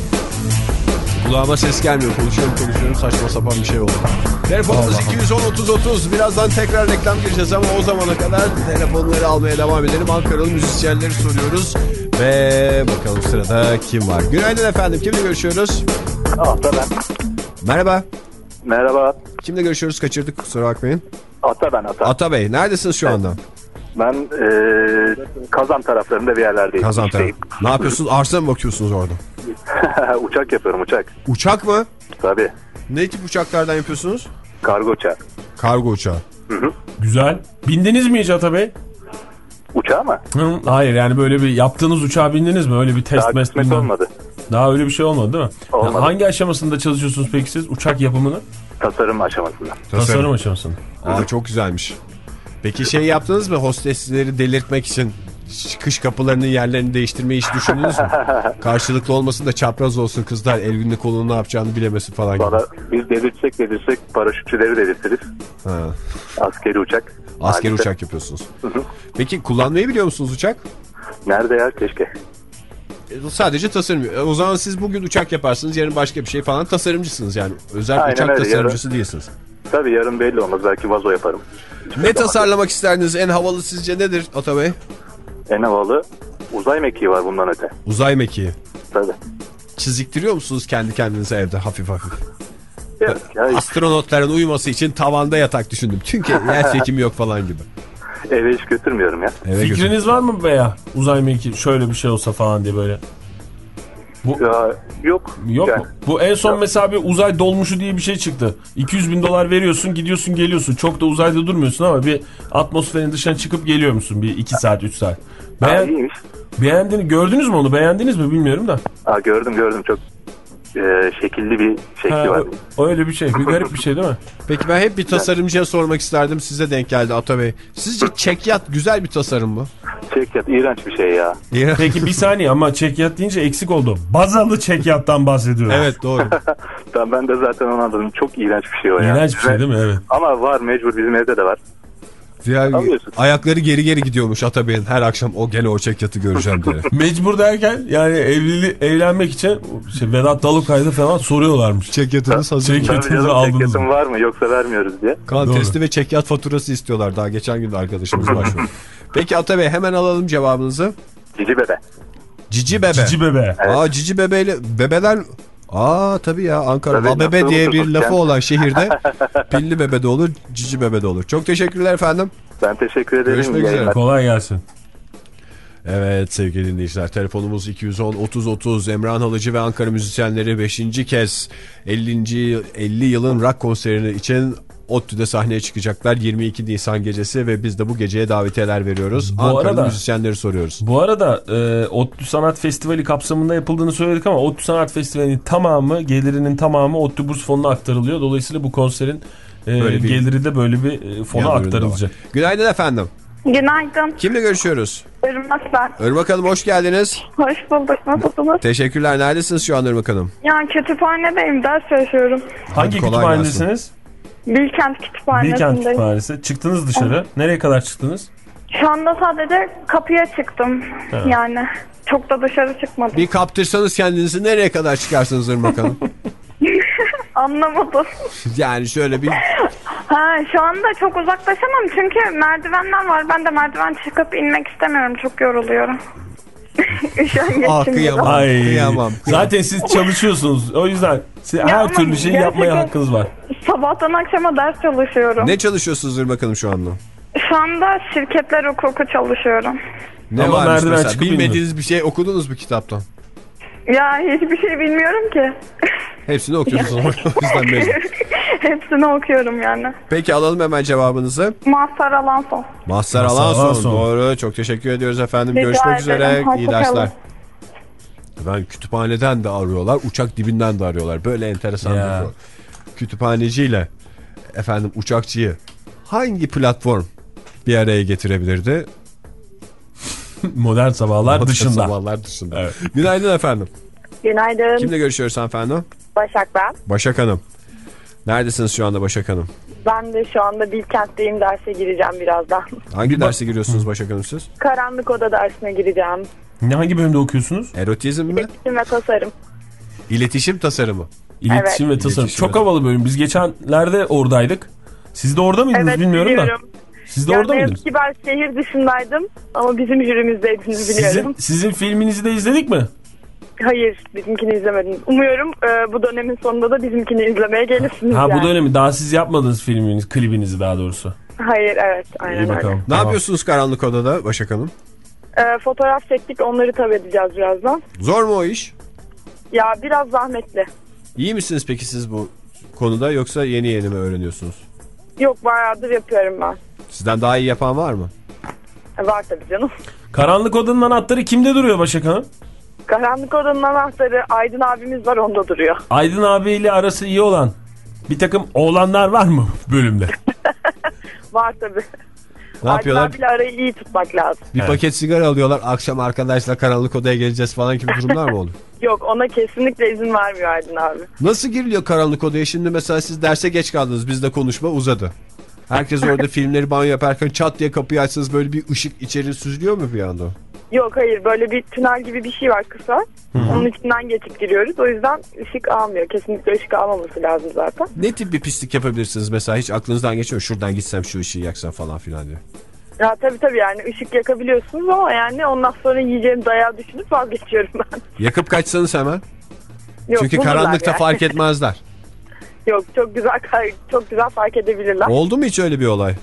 Speaker 1: Kulağıma ses gelmiyor. Konuşuyorum konuşuyorum saçma sapan bir şey oldu. Telefonumuz iki yüz on otuz otuz. Birazdan tekrar reklam gireceğiz ama o zamana kadar telefonları almaya devam edelim. Ankaralı müzisyenleri soruyoruz. Ve bakalım sırada kim var? Günaydın efendim. Kimle görüşüyoruz?
Speaker 10: Ata ben.
Speaker 1: Merhaba.
Speaker 10: Merhaba.
Speaker 1: Kimle görüşüyoruz? Kaçırdık, kusura bakmayın.
Speaker 10: Ata ben Ata.
Speaker 1: Ata Bey, neredesiniz şu anda?
Speaker 10: Ben e, Kazan taraflarında bir yerlerdeyim.
Speaker 1: Kazan tarafı. Ne yapıyorsunuz? Arsa mı bakıyorsunuz orada?
Speaker 10: Uçak yapıyorum, uçak.
Speaker 1: Uçak mı?
Speaker 10: Tabii.
Speaker 1: Ne tip uçaklardan yapıyorsunuz?
Speaker 10: Kargo uçağı.
Speaker 1: Kargo uçağı.
Speaker 10: Hı hı.
Speaker 3: Güzel. Bindiniz mi hiç Ata Bey?
Speaker 10: Uçağa mı?
Speaker 3: Hı, hayır yani böyle bir yaptığınız uçağa bindiniz mi? Öyle bir test
Speaker 10: Daha
Speaker 3: mest
Speaker 10: kısmet olmadı.
Speaker 3: Daha öyle bir şey olmadı değil mi?
Speaker 10: Olmadı.
Speaker 3: Ya hangi aşamasında çalışıyorsunuz peki siz uçak yapımını?
Speaker 10: Tasarım aşamasında.
Speaker 3: Tasarım, Tasarım aşamasında.
Speaker 1: Aa, çok güzelmiş. Peki şey yaptınız mı? Hostesleri delirtmek için kış kapılarının yerlerini değiştirmeyi hiç düşündünüz mü? Karşılıklı olmasın da çapraz olsun, kızlar el günde kolunu ne yapacağını bilemesin falan gibi.
Speaker 10: Valla biz delirtsek delirtsek paraşütçüleri delirtiriz.
Speaker 1: Ha.
Speaker 10: Askeri uçak.
Speaker 1: Askeri
Speaker 10: Maalesef.
Speaker 1: uçak yapıyorsunuz. Peki kullanmayı biliyor musunuz uçak?
Speaker 10: Nerede ya, keşke.
Speaker 1: E, sadece tasarım. E, o zaman siz bugün uçak yaparsınız, yarın başka bir şey falan, tasarımcısınız yani. Özel
Speaker 10: Aynen
Speaker 1: uçak
Speaker 10: öyle,
Speaker 1: tasarımcısı
Speaker 10: yarın,
Speaker 1: değilsiniz.
Speaker 10: Tabii yarın belli olmaz, belki vazo yaparım.
Speaker 1: Ne tasarlamak isterdiniz? En havalı sizce nedir Ata Bey?
Speaker 10: En havalı uzay mekiği var bundan öte.
Speaker 1: Uzay mekiği.
Speaker 10: Tabii.
Speaker 1: Çiziktiriyor musunuz kendi kendinize evde hafif hafif?
Speaker 10: Yok, ya,
Speaker 1: astronotların uyuması için tavanda yatak düşündüm. Çünkü yer çekimi yok falan gibi.
Speaker 10: Eve hiç götürmüyorum ya.
Speaker 1: Eve
Speaker 3: Fikriniz
Speaker 1: götür.
Speaker 3: var mı veya uzay mekiği şöyle bir şey olsa falan diye böyle? Bu,
Speaker 10: ya, yok.
Speaker 3: Yok
Speaker 10: yani,
Speaker 3: mu? Bu en son
Speaker 10: yok.
Speaker 3: mesela bir uzay dolmuşu diye bir şey çıktı. iki yüz bin dolar veriyorsun, gidiyorsun geliyorsun. Çok da uzayda durmuyorsun ama bir atmosferin dışına çıkıp geliyor musun bir iki saat üç saat. Beğen,
Speaker 10: iyiymiş.
Speaker 3: beğendiniz, gördünüz mü onu? Beğendiniz mi bilmiyorum da.
Speaker 10: Aa, gördüm gördüm çok e, şekilli bir şekli
Speaker 3: Ha,
Speaker 10: var.
Speaker 3: o, öyle bir şey. Bir garip bir şey değil mi?
Speaker 1: Peki ben hep bir tasarımcıya sormak isterdim. Size denk geldi Ata Bey. Sizce çekyat güzel bir tasarım mı?
Speaker 10: Çekyat iğrenç bir şey ya.
Speaker 3: Peki bir saniye ama çekyat deyince eksik oldu. Bazalı çekyattan bahsediyoruz.
Speaker 1: Evet doğru.
Speaker 10: Tamam, ben de zaten onu anladım. Çok iğrenç bir şey o ya.
Speaker 3: İğrenç bir şey değil mi? Evet.
Speaker 10: Ama var, mecbur, bizim evde de var.
Speaker 1: Yani
Speaker 10: Alıyorsun.
Speaker 1: ayakları geri geri gidiyormuş Ata Bey'in, her akşam o gene o çekyatı göreceğim diye.
Speaker 3: Mecbur derken yani evlili, evlenmek için şey, Vedat Dalukay'da falan soruyorlarmış.
Speaker 1: Çekyatınız hazır mı?
Speaker 3: Çekyatınızı aldınız
Speaker 10: Çekyatın
Speaker 3: mı?
Speaker 10: var mı yoksa vermiyoruz diye.
Speaker 1: Kan
Speaker 3: Doğru.
Speaker 1: testi ve çekyat faturası istiyorlar. Daha geçen gün de arkadaşımız başvurdu. Peki Ata Bey, hemen alalım cevabınızı.
Speaker 10: Cici bebe.
Speaker 1: Cici bebe.
Speaker 3: Cici bebe.
Speaker 10: Evet.
Speaker 1: Aa, cici bebeyle bebeler... Aa tabii ya, Ankara
Speaker 10: Tabii,
Speaker 1: Abebe
Speaker 10: nasıl
Speaker 1: diye bir
Speaker 10: unutursun
Speaker 1: lafı
Speaker 10: sen?
Speaker 1: olan şehirde pilli bebe de olur, cici bebe de olur. Çok teşekkürler efendim.
Speaker 10: Ben teşekkür ederim.
Speaker 1: Görüşmek
Speaker 10: İyi
Speaker 1: üzere.
Speaker 10: yayınlar.
Speaker 3: Kolay gelsin.
Speaker 1: Evet sevgili dinleyiciler, telefonumuz iki yüz on otuz otuz. Emrah Halıcı ve Ankara müzisyenleri beşinci kez ellinci elli yılın rock konserini için ODTÜ'de sahneye çıkacaklar yirmi iki Nisan gecesi ve biz de bu geceye davetiyeler veriyoruz.
Speaker 3: Bu
Speaker 1: Ankara
Speaker 3: arada,
Speaker 1: müzisyenleri soruyoruz.
Speaker 3: Bu arada e, ODTÜ Sanat Festivali kapsamında yapıldığını söyledik ama ODTÜ Sanat Festivali'nin tamamı, gelirinin tamamı ODTÜ Burs Fonu'na aktarılıyor. Dolayısıyla bu konserin e,
Speaker 1: bir,
Speaker 3: geliri de böyle bir e, fona aktarılacak.
Speaker 1: Günaydın efendim.
Speaker 6: Günaydın.
Speaker 1: Kimle görüşüyoruz?
Speaker 6: Irmak ben.
Speaker 1: Irmak Hanım hoş geldiniz.
Speaker 6: Hoş bulduk. Nasılsınız?
Speaker 1: Teşekkürler. Neredesiniz şu an Irmak Hanım?
Speaker 6: Ya kütüphanedeyim. Ders çalışıyorum.
Speaker 3: Hangi
Speaker 1: kolay
Speaker 3: kütüphanedesiniz?
Speaker 6: Bilkent Kütüphanesi'ndeyim.
Speaker 3: Bilkent Kütüphanesi. Çıktınız dışarı. Nereye kadar çıktınız?
Speaker 6: Şu anda sadece kapıya çıktım.
Speaker 3: Ha.
Speaker 6: Yani çok da dışarı çıkmadım.
Speaker 1: Bir kaptırsanız kendinizi nereye kadar çıkarsınız Irmak Hanım?
Speaker 6: Anlamadım.
Speaker 1: Yani şöyle bir...
Speaker 6: Ha, şu anda çok uzaklaşamam çünkü merdivenler var. Ben de merdiven çıkıp inmek istemiyorum. Çok yoruluyorum. Üşengeçim.
Speaker 1: Ah, kıyamam.
Speaker 3: Ay.
Speaker 1: Kıyamam.
Speaker 3: Zaten siz çalışıyorsunuz. O yüzden siz
Speaker 6: Ya
Speaker 3: her
Speaker 6: ama
Speaker 3: türlü şeyi
Speaker 6: gerçekten-
Speaker 3: yapmaya hakkınız var.
Speaker 6: Sabahtan akşama ders çalışıyorum.
Speaker 1: Ne çalışıyorsunuz Irmak Hanım şu anda?
Speaker 6: Şu anda şirketler hukuku çalışıyorum.
Speaker 1: Ne
Speaker 3: Ama
Speaker 1: varmış
Speaker 3: merdiven
Speaker 1: mesela?
Speaker 3: çıkıp
Speaker 1: Bilmediğiniz bir şey okudunuz mu kitaptan?
Speaker 6: Ya hiçbir şey bilmiyorum ki.
Speaker 1: Hepsini okuyorsunuz. O yüzden mezun.
Speaker 6: Hepsini okuyorum yani.
Speaker 1: Peki alalım hemen cevabınızı.
Speaker 6: Mazhar Alanson.
Speaker 1: Mazhar
Speaker 3: Mazhar
Speaker 1: Alanson.
Speaker 3: Alanson.
Speaker 1: Doğru. Çok teşekkür ediyoruz efendim.
Speaker 6: Rica
Speaker 1: Görüşmek
Speaker 6: ederim.
Speaker 1: üzere.
Speaker 6: Hoşça
Speaker 1: İyi
Speaker 6: kalın.
Speaker 1: dersler. Ben kütüphaneden de arıyorlar. Uçak dibinden de arıyorlar. Böyle enteresan
Speaker 3: Ya.
Speaker 1: bir şey. Kütüphaneciyle efendim uçakçıyı hangi platform bir araya getirebilirdi?
Speaker 3: Modern Sabahlar
Speaker 1: Modern
Speaker 3: dışında.
Speaker 1: Sabahlar dışında.
Speaker 3: Evet.
Speaker 1: Günaydın efendim.
Speaker 6: Günaydın.
Speaker 1: Kimle görüşüyoruz efendim?
Speaker 6: Başak ben.
Speaker 1: Başak Hanım. Neredesiniz şu anda Başak Hanım?
Speaker 6: Ben de şu anda Bilkent'teyim, derse gireceğim birazdan.
Speaker 1: Hangi derse giriyorsunuz Başak Hanım siz?
Speaker 6: Karanlık oda dersine gireceğim.
Speaker 3: Ne, hangi bölümde okuyorsunuz?
Speaker 1: Erotizm mi?
Speaker 6: İletişim ve tasarım.
Speaker 1: İletişim tasarımı.
Speaker 3: İletişim
Speaker 6: Evet.
Speaker 3: ve tasarım.
Speaker 1: İletişim
Speaker 3: Çok
Speaker 1: ve-
Speaker 3: havalı bölüm. Biz geçenlerde oradaydık. Siz de orada mıydınız
Speaker 6: Evet,
Speaker 3: bilmiyorum
Speaker 6: biliyorum.
Speaker 3: da. Siz de
Speaker 6: Ya
Speaker 3: orada
Speaker 6: ne
Speaker 3: mıydınız?
Speaker 6: yazık ki ben şehir dışındaydım ama bizim jürimizdeydiniz
Speaker 3: Sizin,
Speaker 6: biliyorum.
Speaker 3: sizin filminizi de izledik mi?
Speaker 6: Hayır, bizimkini izlemedim. Umuyorum e, bu dönemin sonunda da bizimkini izlemeye gelirsiniz.
Speaker 3: Ha
Speaker 6: yani.
Speaker 3: bu dönemi daha siz yapmadınız filminiz, klibinizi daha doğrusu.
Speaker 6: Hayır, evet, aynen
Speaker 3: İyi
Speaker 6: öyle.
Speaker 3: bakalım.
Speaker 1: Ne
Speaker 3: Tamam.
Speaker 1: yapıyorsunuz karanlık odada Başak Hanım?
Speaker 6: E, fotoğraf çektik, onları tabii edeceğiz birazdan.
Speaker 1: Zor mu o iş?
Speaker 6: Ya biraz zahmetli.
Speaker 1: İyi misiniz peki siz bu konuda yoksa yeni yeni mi öğreniyorsunuz?
Speaker 6: Yok, bayağıdır yapıyorum ben.
Speaker 1: Sizden daha iyi yapan var mı?
Speaker 6: E, var tabii canım.
Speaker 3: Karanlık odanın anahtarı kimde duruyor Başak Hanım?
Speaker 6: Karanlık odanın anahtarı Aydın abimiz var, onda duruyor.
Speaker 3: Aydın abiyle arası iyi olan bir takım oğlanlar var mı bölümde?
Speaker 6: Var tabii.
Speaker 1: Ne
Speaker 6: Aydın
Speaker 1: yapıyorlar?
Speaker 6: abiyle arayı iyi tutmak lazım.
Speaker 1: Bir paket sigara alıyorlar. Akşam arkadaşlar karanlık odaya geleceğiz falan gibi durumlar mı oluyor?
Speaker 6: Yok, ona kesinlikle izin vermiyor Aydın abi.
Speaker 1: Nasıl giriliyor karanlık odaya? Şimdi mesela siz derse geç kaldınız. Bizde konuşma uzadı. Herkes orada filmleri banyo yaparken çat diye kapıyı açsanız böyle bir ışık içeri süzülüyor mu bir anda?
Speaker 6: Yok, hayır, böyle bir tünel gibi bir şey var kısa. Onun içinden geçip giriyoruz. O yüzden ışık almıyor. Kesinlikle ışık almaması lazım zaten.
Speaker 1: Ne tip bir pislik yapabilirsiniz mesela? Hiç aklınızdan geçiyor. Şuradan gitsem şu ışığı yaksam falan filan diye.
Speaker 6: Ya tabii tabii, yani ışık yakabiliyorsunuz ama yani ondan sonra yiyeceğim dayağı düşünüp vazgeçiyorum ben.
Speaker 1: Yakıp kaçsanız hemen.
Speaker 6: Yok,
Speaker 1: Çünkü
Speaker 6: bulurlar
Speaker 1: karanlıkta
Speaker 6: yani.
Speaker 1: fark etmezler.
Speaker 6: Yok, çok güzel çok güzel fark edebilirler.
Speaker 1: Oldu mu hiç öyle bir olay?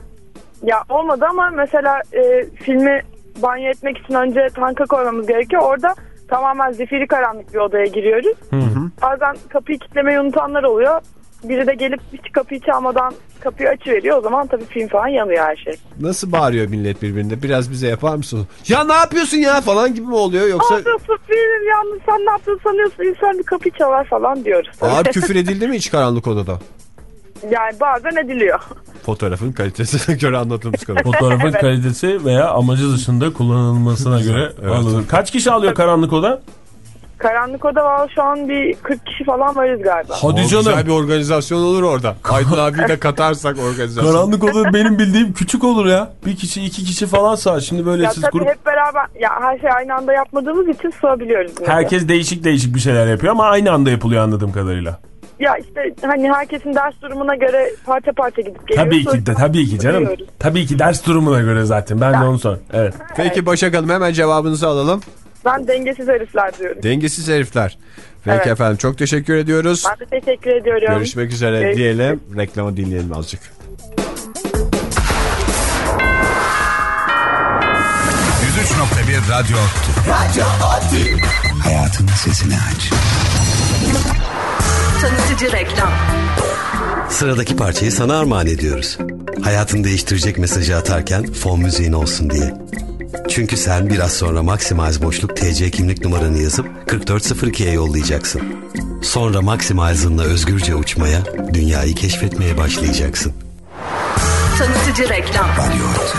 Speaker 6: Ya olmadı ama mesela e, filmi banyo etmek için önce tanka koymamız gerekiyor. Orada tamamen zifiri karanlık bir odaya giriyoruz.
Speaker 3: Hı hı.
Speaker 6: Bazen kapıyı kilitlemeyi unutanlar oluyor. Biri de gelip hiç kapıyı çalmadan kapıyı açıveriyor. O zaman tabii film falan yanıyor her şey.
Speaker 1: Nasıl bağırıyor millet birbirine? Biraz bize yapar mısın? Ya ne yapıyorsun ya falan gibi mi oluyor yoksa?
Speaker 6: Ne yapıyorsun film yalnız, sen ne yaptığını sanıyorsun, insan bir kapıyı çalar falan diyoruz.
Speaker 1: Ağır küfür edildi mi hiç karanlık odada?
Speaker 6: Yani bazen ediliyor.
Speaker 1: Fotoğrafın kalitesine göre anlattığımız kadar.
Speaker 3: Fotoğrafın
Speaker 6: Evet.
Speaker 3: kalitesi veya amacı dışında kullanılmasına göre
Speaker 1: Evet.
Speaker 3: alınır. Kaç kişi alıyor karanlık oda?
Speaker 6: Karanlık oda var şu an bir kırk kişi falan varız galiba.
Speaker 3: Hadi
Speaker 1: O
Speaker 3: canım.
Speaker 1: güzel bir organizasyon olur orada. Aydın abiyi de katarsak organizasyon.
Speaker 3: Karanlık oda benim bildiğim küçük olur ya. Bir kişi iki kişi falan sığar. Şimdi böyle
Speaker 6: Ya
Speaker 3: siz
Speaker 6: tabii
Speaker 3: grup...
Speaker 6: hep beraber, ya her şey aynı anda yapmadığımız için sığabiliyoruz. böyle.
Speaker 3: Herkes değişik değişik bir şeyler yapıyor ama aynı anda yapılıyor anladığım kadarıyla.
Speaker 6: Ya işte hani herkesin ders durumuna göre parça parça gidip geliyoruz.
Speaker 3: Tabii
Speaker 6: O
Speaker 3: ki de
Speaker 6: yüzden
Speaker 3: tabii ki canım.
Speaker 6: sığıyoruz.
Speaker 3: Tabii ki ders durumuna göre zaten. Ben de onu sor. Evet.
Speaker 1: Peki Başak Hanım hemen cevabınızı alalım.
Speaker 6: Ben dengesiz herifler diyorum.
Speaker 1: Dengesiz herifler. Peki
Speaker 6: Evet.
Speaker 1: efendim çok teşekkür ediyoruz.
Speaker 6: Ben de teşekkür ediyorum.
Speaker 1: Görüşmek üzere
Speaker 6: Görüşmek
Speaker 1: diyelim. Reklamı dinleyelim azıcık.
Speaker 2: yüz üç nokta bir Radyo Ottu.
Speaker 4: Radyo Ottu.
Speaker 2: Hayatın sesini aç.
Speaker 11: Tanıtıcı reklam.
Speaker 12: Sıradaki parçayı sana armağan ediyoruz. Hayatını değiştirecek mesajı atarken fon müziğin olsun diye. Çünkü sen biraz sonra Maximize boşluk T C kimlik numaranı yazıp kırk dört sıfır ikiye yollayacaksın. Sonra Maximize'ınla özgürce uçmaya, dünyayı keşfetmeye başlayacaksın.
Speaker 11: Tanıtıcı reklam.
Speaker 2: Radyo Ottu.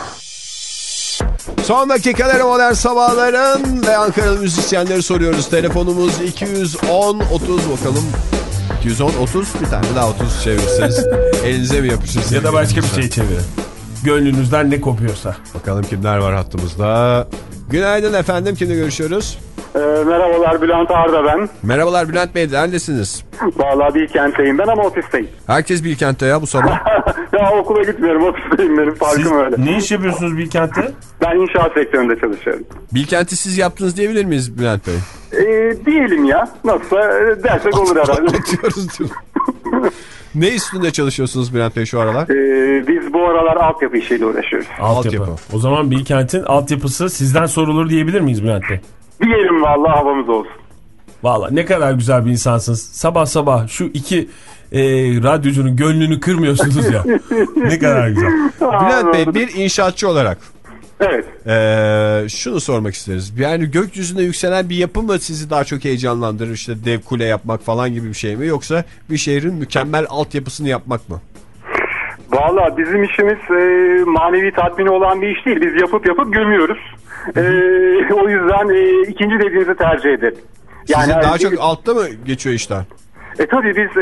Speaker 1: Son dakikaları modern sabahların ve Ankaralı müzisyenleri soruyoruz. Telefonumuz iki yüz on otuz bakalım. iki yüz on otuz bir tane daha otuz çevirirseniz elinize mi yapışırsınız?
Speaker 3: Ya da başka bir şey çevirin. Gönlünüzden ne kopuyorsa.
Speaker 1: Bakalım kimler var hattımızda. Günaydın efendim, kimle görüşüyoruz?
Speaker 10: Ee, merhabalar, Bülent Arda ben.
Speaker 1: Merhabalar Bülent Bey, neredesiniz?
Speaker 10: Vallahi Bilkent'teyim ben ama ofisteyim.
Speaker 1: Herkes Bilkent'te ya bu sabah.
Speaker 10: Ya okula gitmiyorum, ofisteyim, benim farkım
Speaker 3: Siz
Speaker 10: öyle.
Speaker 3: ne iş yapıyorsunuz Bilkent'te?
Speaker 10: Ben inşaat sektöründe çalışıyorum.
Speaker 1: Bilkent'i siz yaptınız diyebilir miyiz Bülent Bey?
Speaker 10: Ee, diyelim ya, nasılsa e, dersek olur herhalde.
Speaker 1: Atıyoruz diyoruz. Ne üstünde çalışıyorsunuz Bülent Bey şu aralar?
Speaker 10: Ee, biz bu aralar altyapı işiyle uğraşıyoruz.
Speaker 3: Altyapı.
Speaker 1: Altyapı.
Speaker 3: O zaman Bilkent'in altyapısı sizden sorulur diyebilir miyiz Bülent Bey?
Speaker 10: Diyelim vallahi, havamız olsun.
Speaker 3: Valla ne kadar güzel bir insansınız. Sabah sabah şu iki e, radyocunun gönlünü kırmıyorsunuz ya. Ne kadar güzel.
Speaker 1: Bülent Bey, bir inşaatçı olarak
Speaker 10: Evet.
Speaker 1: Ee, şunu sormak isteriz. Yani gökyüzünde yükselen bir yapı mı sizi daha çok heyecanlandırır? İşte dev kule yapmak falan gibi bir şey mi? Yoksa bir şehrin mükemmel altyapısını yapmak mı?
Speaker 10: Vallahi bizim işimiz e, manevi tatmini olan bir iş değil. Biz yapıp yapıp gömüyoruz. Ee, o yüzden e, ikinci dediğinizi tercih ederim.
Speaker 1: Yani Sizin daha
Speaker 10: e,
Speaker 1: çok altta mı geçiyor işler?
Speaker 10: E tabii biz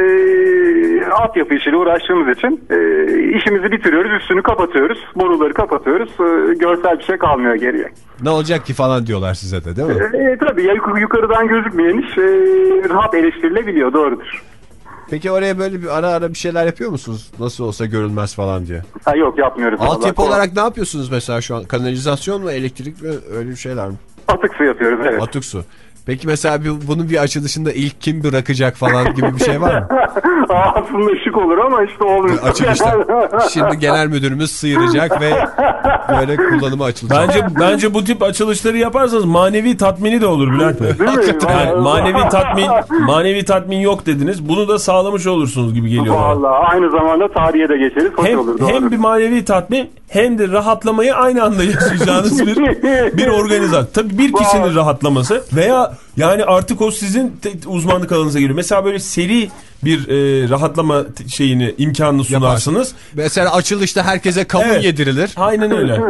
Speaker 10: e, altyapı işiyle uğraştığımız için e, işimizi bitiriyoruz, üstünü kapatıyoruz, boruları kapatıyoruz, e, görsel bir şey kalmıyor geriye.
Speaker 1: Ne olacak ki falan diyorlar size de değil mi?
Speaker 10: E, e, tabii ya, yukarıdan gözükmeyen iş e, rahat eleştirilebiliyor, doğrudur.
Speaker 1: Peki oraya böyle bir ara ara bir şeyler yapıyor musunuz? Nasıl olsa görünmez falan diye.
Speaker 10: Ha, yok yapmıyoruz.
Speaker 1: Altyapı olarak ne yapıyorsunuz mesela şu an? Kanalizasyon mu, elektrik mi, öyle bir şeyler mi?
Speaker 10: Atık su yapıyoruz, evet.
Speaker 1: Atık su. Peki mesela bir, bunun bir açılışında ilk kim bırakacak falan gibi bir şey var mı?
Speaker 10: Aslında şık olur ama işte olmuyor.
Speaker 1: Açılışta şimdi genel müdürümüz sıyıracak ve böyle kullanıma açılacak.
Speaker 3: Bence bence bu tip açılışları yaparsanız manevi tatmini de olur Bülent Bey. Yani manevi tatmin manevi tatmin yok dediniz. Bunu da sağlamış olursunuz gibi geliyor bana.
Speaker 10: Vallahi aynı zamanda tarihe de geçeriz. Hoş
Speaker 3: Hem,
Speaker 10: olur,
Speaker 3: hem bir manevi tatmin hem de rahatlamayı aynı anda yaşayacağınız bir bir organizasyon. Tabii bir kişinin rahatlaması veya yani artık o sizin uzmanlık alanınıza giriyor. Mesela böyle seri bir e, rahatlama şeyini, imkanını sunarsınız.
Speaker 1: Mesela açılışta herkese kavun evet. yedirilir.
Speaker 3: Aynen öyle.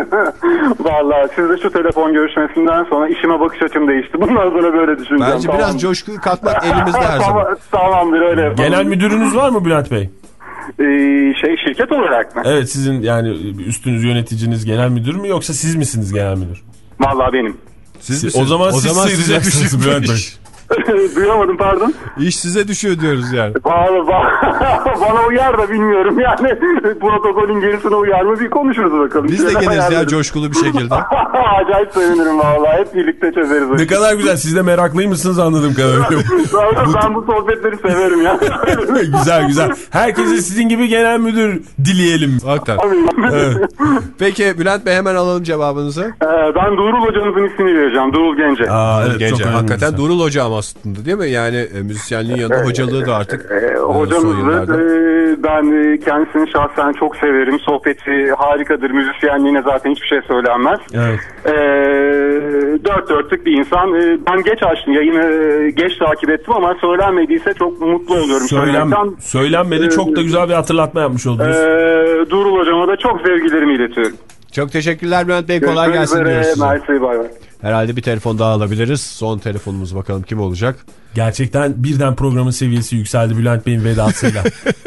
Speaker 10: Vallahi siz de şu telefon görüşmesinden sonra işime bakış açım değişti. Bundan sonra böyle düşüneceğim.
Speaker 1: Bence
Speaker 10: tamam.
Speaker 1: Biraz coşkuyu katmak elimizde her zaman.
Speaker 10: Tamamdır, öyle yapalım.
Speaker 3: Genel müdürünüz var mı Bülent Bey?
Speaker 10: Ee, şey şirket olarak mı?
Speaker 3: Evet, sizin yani üstünüz, yöneticiniz genel müdür mü yoksa siz misiniz genel müdür?
Speaker 10: Vallahi benim.
Speaker 1: Siz
Speaker 3: o zaman o siz zaman sıyıracaksınız Bülent Bey.
Speaker 10: Duyamadım, pardon.
Speaker 1: İş size düşüyor diyoruz yani.
Speaker 10: Vallahi bana uyar da bilmiyorum yani. Protokolün gerisine uyar mı bir konuşuruz bakalım.
Speaker 1: Biz de geliriz ya coşkulu bir şekilde.
Speaker 10: Acayip sevinirim vallahi. Hep birlikte çözeriz.
Speaker 3: Ne kadar güzel. Siz de meraklıymışsınız anladığım kadarıyla.
Speaker 10: Ben bu sohbetleri severim ya.
Speaker 3: Güzel güzel. Herkese sizin gibi genel müdür dileyelim.
Speaker 1: Hakikaten. Evet. Peki Bülent Bey, hemen alalım cevabınızı.
Speaker 10: Ee, ben Doğrul hocamızın ismini vereceğim. Doğrul Gence.
Speaker 1: Aa, evet, Gence. Hakikaten Doğrul hocam aslında değil mi? Yani e, müzisyenliğin yanında hocalığı da artık.
Speaker 10: E, hocamızı e, ben kendisini şahsen çok severim. Sohbeti harikadır. Müzisyenliğine zaten hiçbir şey söylenmez.
Speaker 3: Evet.
Speaker 10: E, dört dörtlük bir insan. E, ben geç açtım. Yayını geç takip ettim ama söylenmediyse çok mutlu oluyorum.
Speaker 3: Söylem, söylenmedi. E, çok da güzel bir hatırlatma yapmış oldunuz.
Speaker 10: E, Doğrul hocama da çok sevgilerimi iletiyorum.
Speaker 1: Çok teşekkürler Bülent Bey. Kolay Görüşmek gelsin diyoruz size.
Speaker 10: Mersi, bay bay.
Speaker 1: Herhalde bir telefon daha alabiliriz. Son telefonumuz, bakalım kim olacak?
Speaker 3: Gerçekten birden programın seviyesi yükseldi Bülent Bey'in vedasıyla.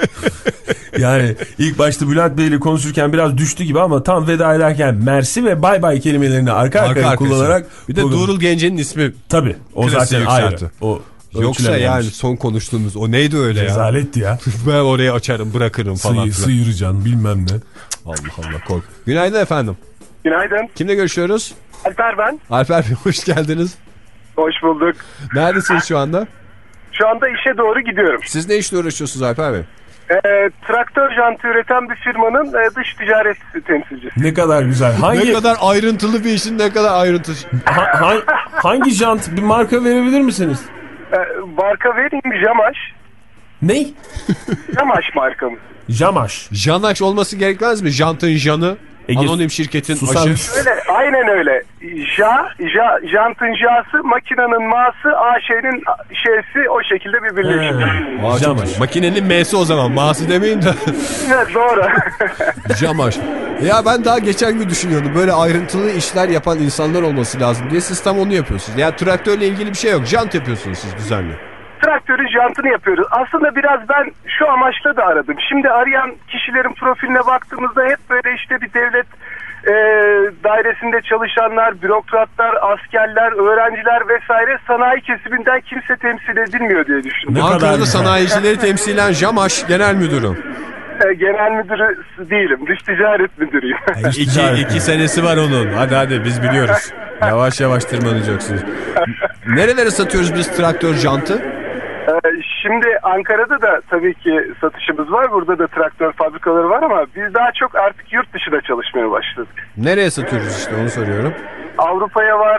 Speaker 3: Yani ilk başta Bülent Bey ile konuşurken biraz düştü gibi ama tam veda ederken mersi ve bay bay kelimelerini arka arkaya arka kullanarak.
Speaker 1: Bir de program... Doğrul Gence'nin ismi.
Speaker 3: Tabii. O zaten ayrı. O
Speaker 1: Yoksa yani son konuştuğumuz o neydi öyle ya?
Speaker 3: Rezaletti ya.
Speaker 1: Ben oraya açarım, bırakırım falan.
Speaker 3: Sıyır, sıyıracaksın bilmem ne.
Speaker 1: Allah Allah, kork. Günaydın efendim.
Speaker 7: Günaydın.
Speaker 1: Kimle görüşüyoruz?
Speaker 7: Alper ben.
Speaker 1: Alper Bey, hoş geldiniz.
Speaker 7: Hoş bulduk.
Speaker 1: Neredesiniz şu anda?
Speaker 7: Şu anda işe doğru gidiyorum.
Speaker 1: Siz ne işle uğraşıyorsunuz Alper Bey?
Speaker 7: E, traktör jantı üreten bir firmanın e, dış ticaret temsilcisi.
Speaker 3: Ne kadar güzel. Hangi...
Speaker 1: Ne kadar ayrıntılı bir işin, ne kadar ayrıntılı.
Speaker 3: Ha, ha, hangi jant? Bir marka verebilir misiniz?
Speaker 7: E, marka vereyim, Jamaş.
Speaker 3: Ney?
Speaker 7: Jamaş markamız.
Speaker 3: Jamaş.
Speaker 1: Janaş olması gerekmez mi? Jantın janı.
Speaker 3: Ege,
Speaker 1: anonim şirketin
Speaker 3: susam.
Speaker 1: aşı.
Speaker 7: Öyle, aynen öyle. Ja, ja, jantın jası, makinenin ması, A Ş'nin şeysi, o şekilde bir birleşim.
Speaker 1: Jamaş. Makinenin M'si o zaman. Ma'sı demeyin de.
Speaker 7: Evet, doğru.
Speaker 1: Jamaş. Ya ben daha geçen gün düşünüyordum. Böyle ayrıntılı işler yapan insanlar olması lazım diye. Siz tam onu yapıyorsunuz. Yani traktörle ilgili bir şey yok. Jant yapıyorsunuz siz düzenli.
Speaker 7: Traktörün jantını yapıyoruz. Aslında biraz ben şu amaçla da aradım. Şimdi arayan kişilerin profiline baktığımızda hep böyle işte bir devlet e, dairesinde çalışanlar, bürokratlar, askerler, öğrenciler vesaire, sanayi kesiminden kimse temsil edilmiyor diye düşünüyorum.
Speaker 1: Ankara'da sanayicileri temsilen Jamaş Genel Müdürü.
Speaker 7: E, genel müdürü değilim. Dış ticaret müdürüyüm.
Speaker 1: iki, iki senesi var onun. Hadi hadi biz biliyoruz. Yavaş yavaş tırmanacaksınız. Nerelere satıyoruz biz traktör jantı?
Speaker 7: Şimdi Ankara'da da tabii ki satışımız var. Burada da traktör fabrikaları var ama biz daha çok artık yurt dışında çalışmaya başladık.
Speaker 1: Nereye satıyoruz işte, onu soruyorum.
Speaker 7: Avrupa'ya var,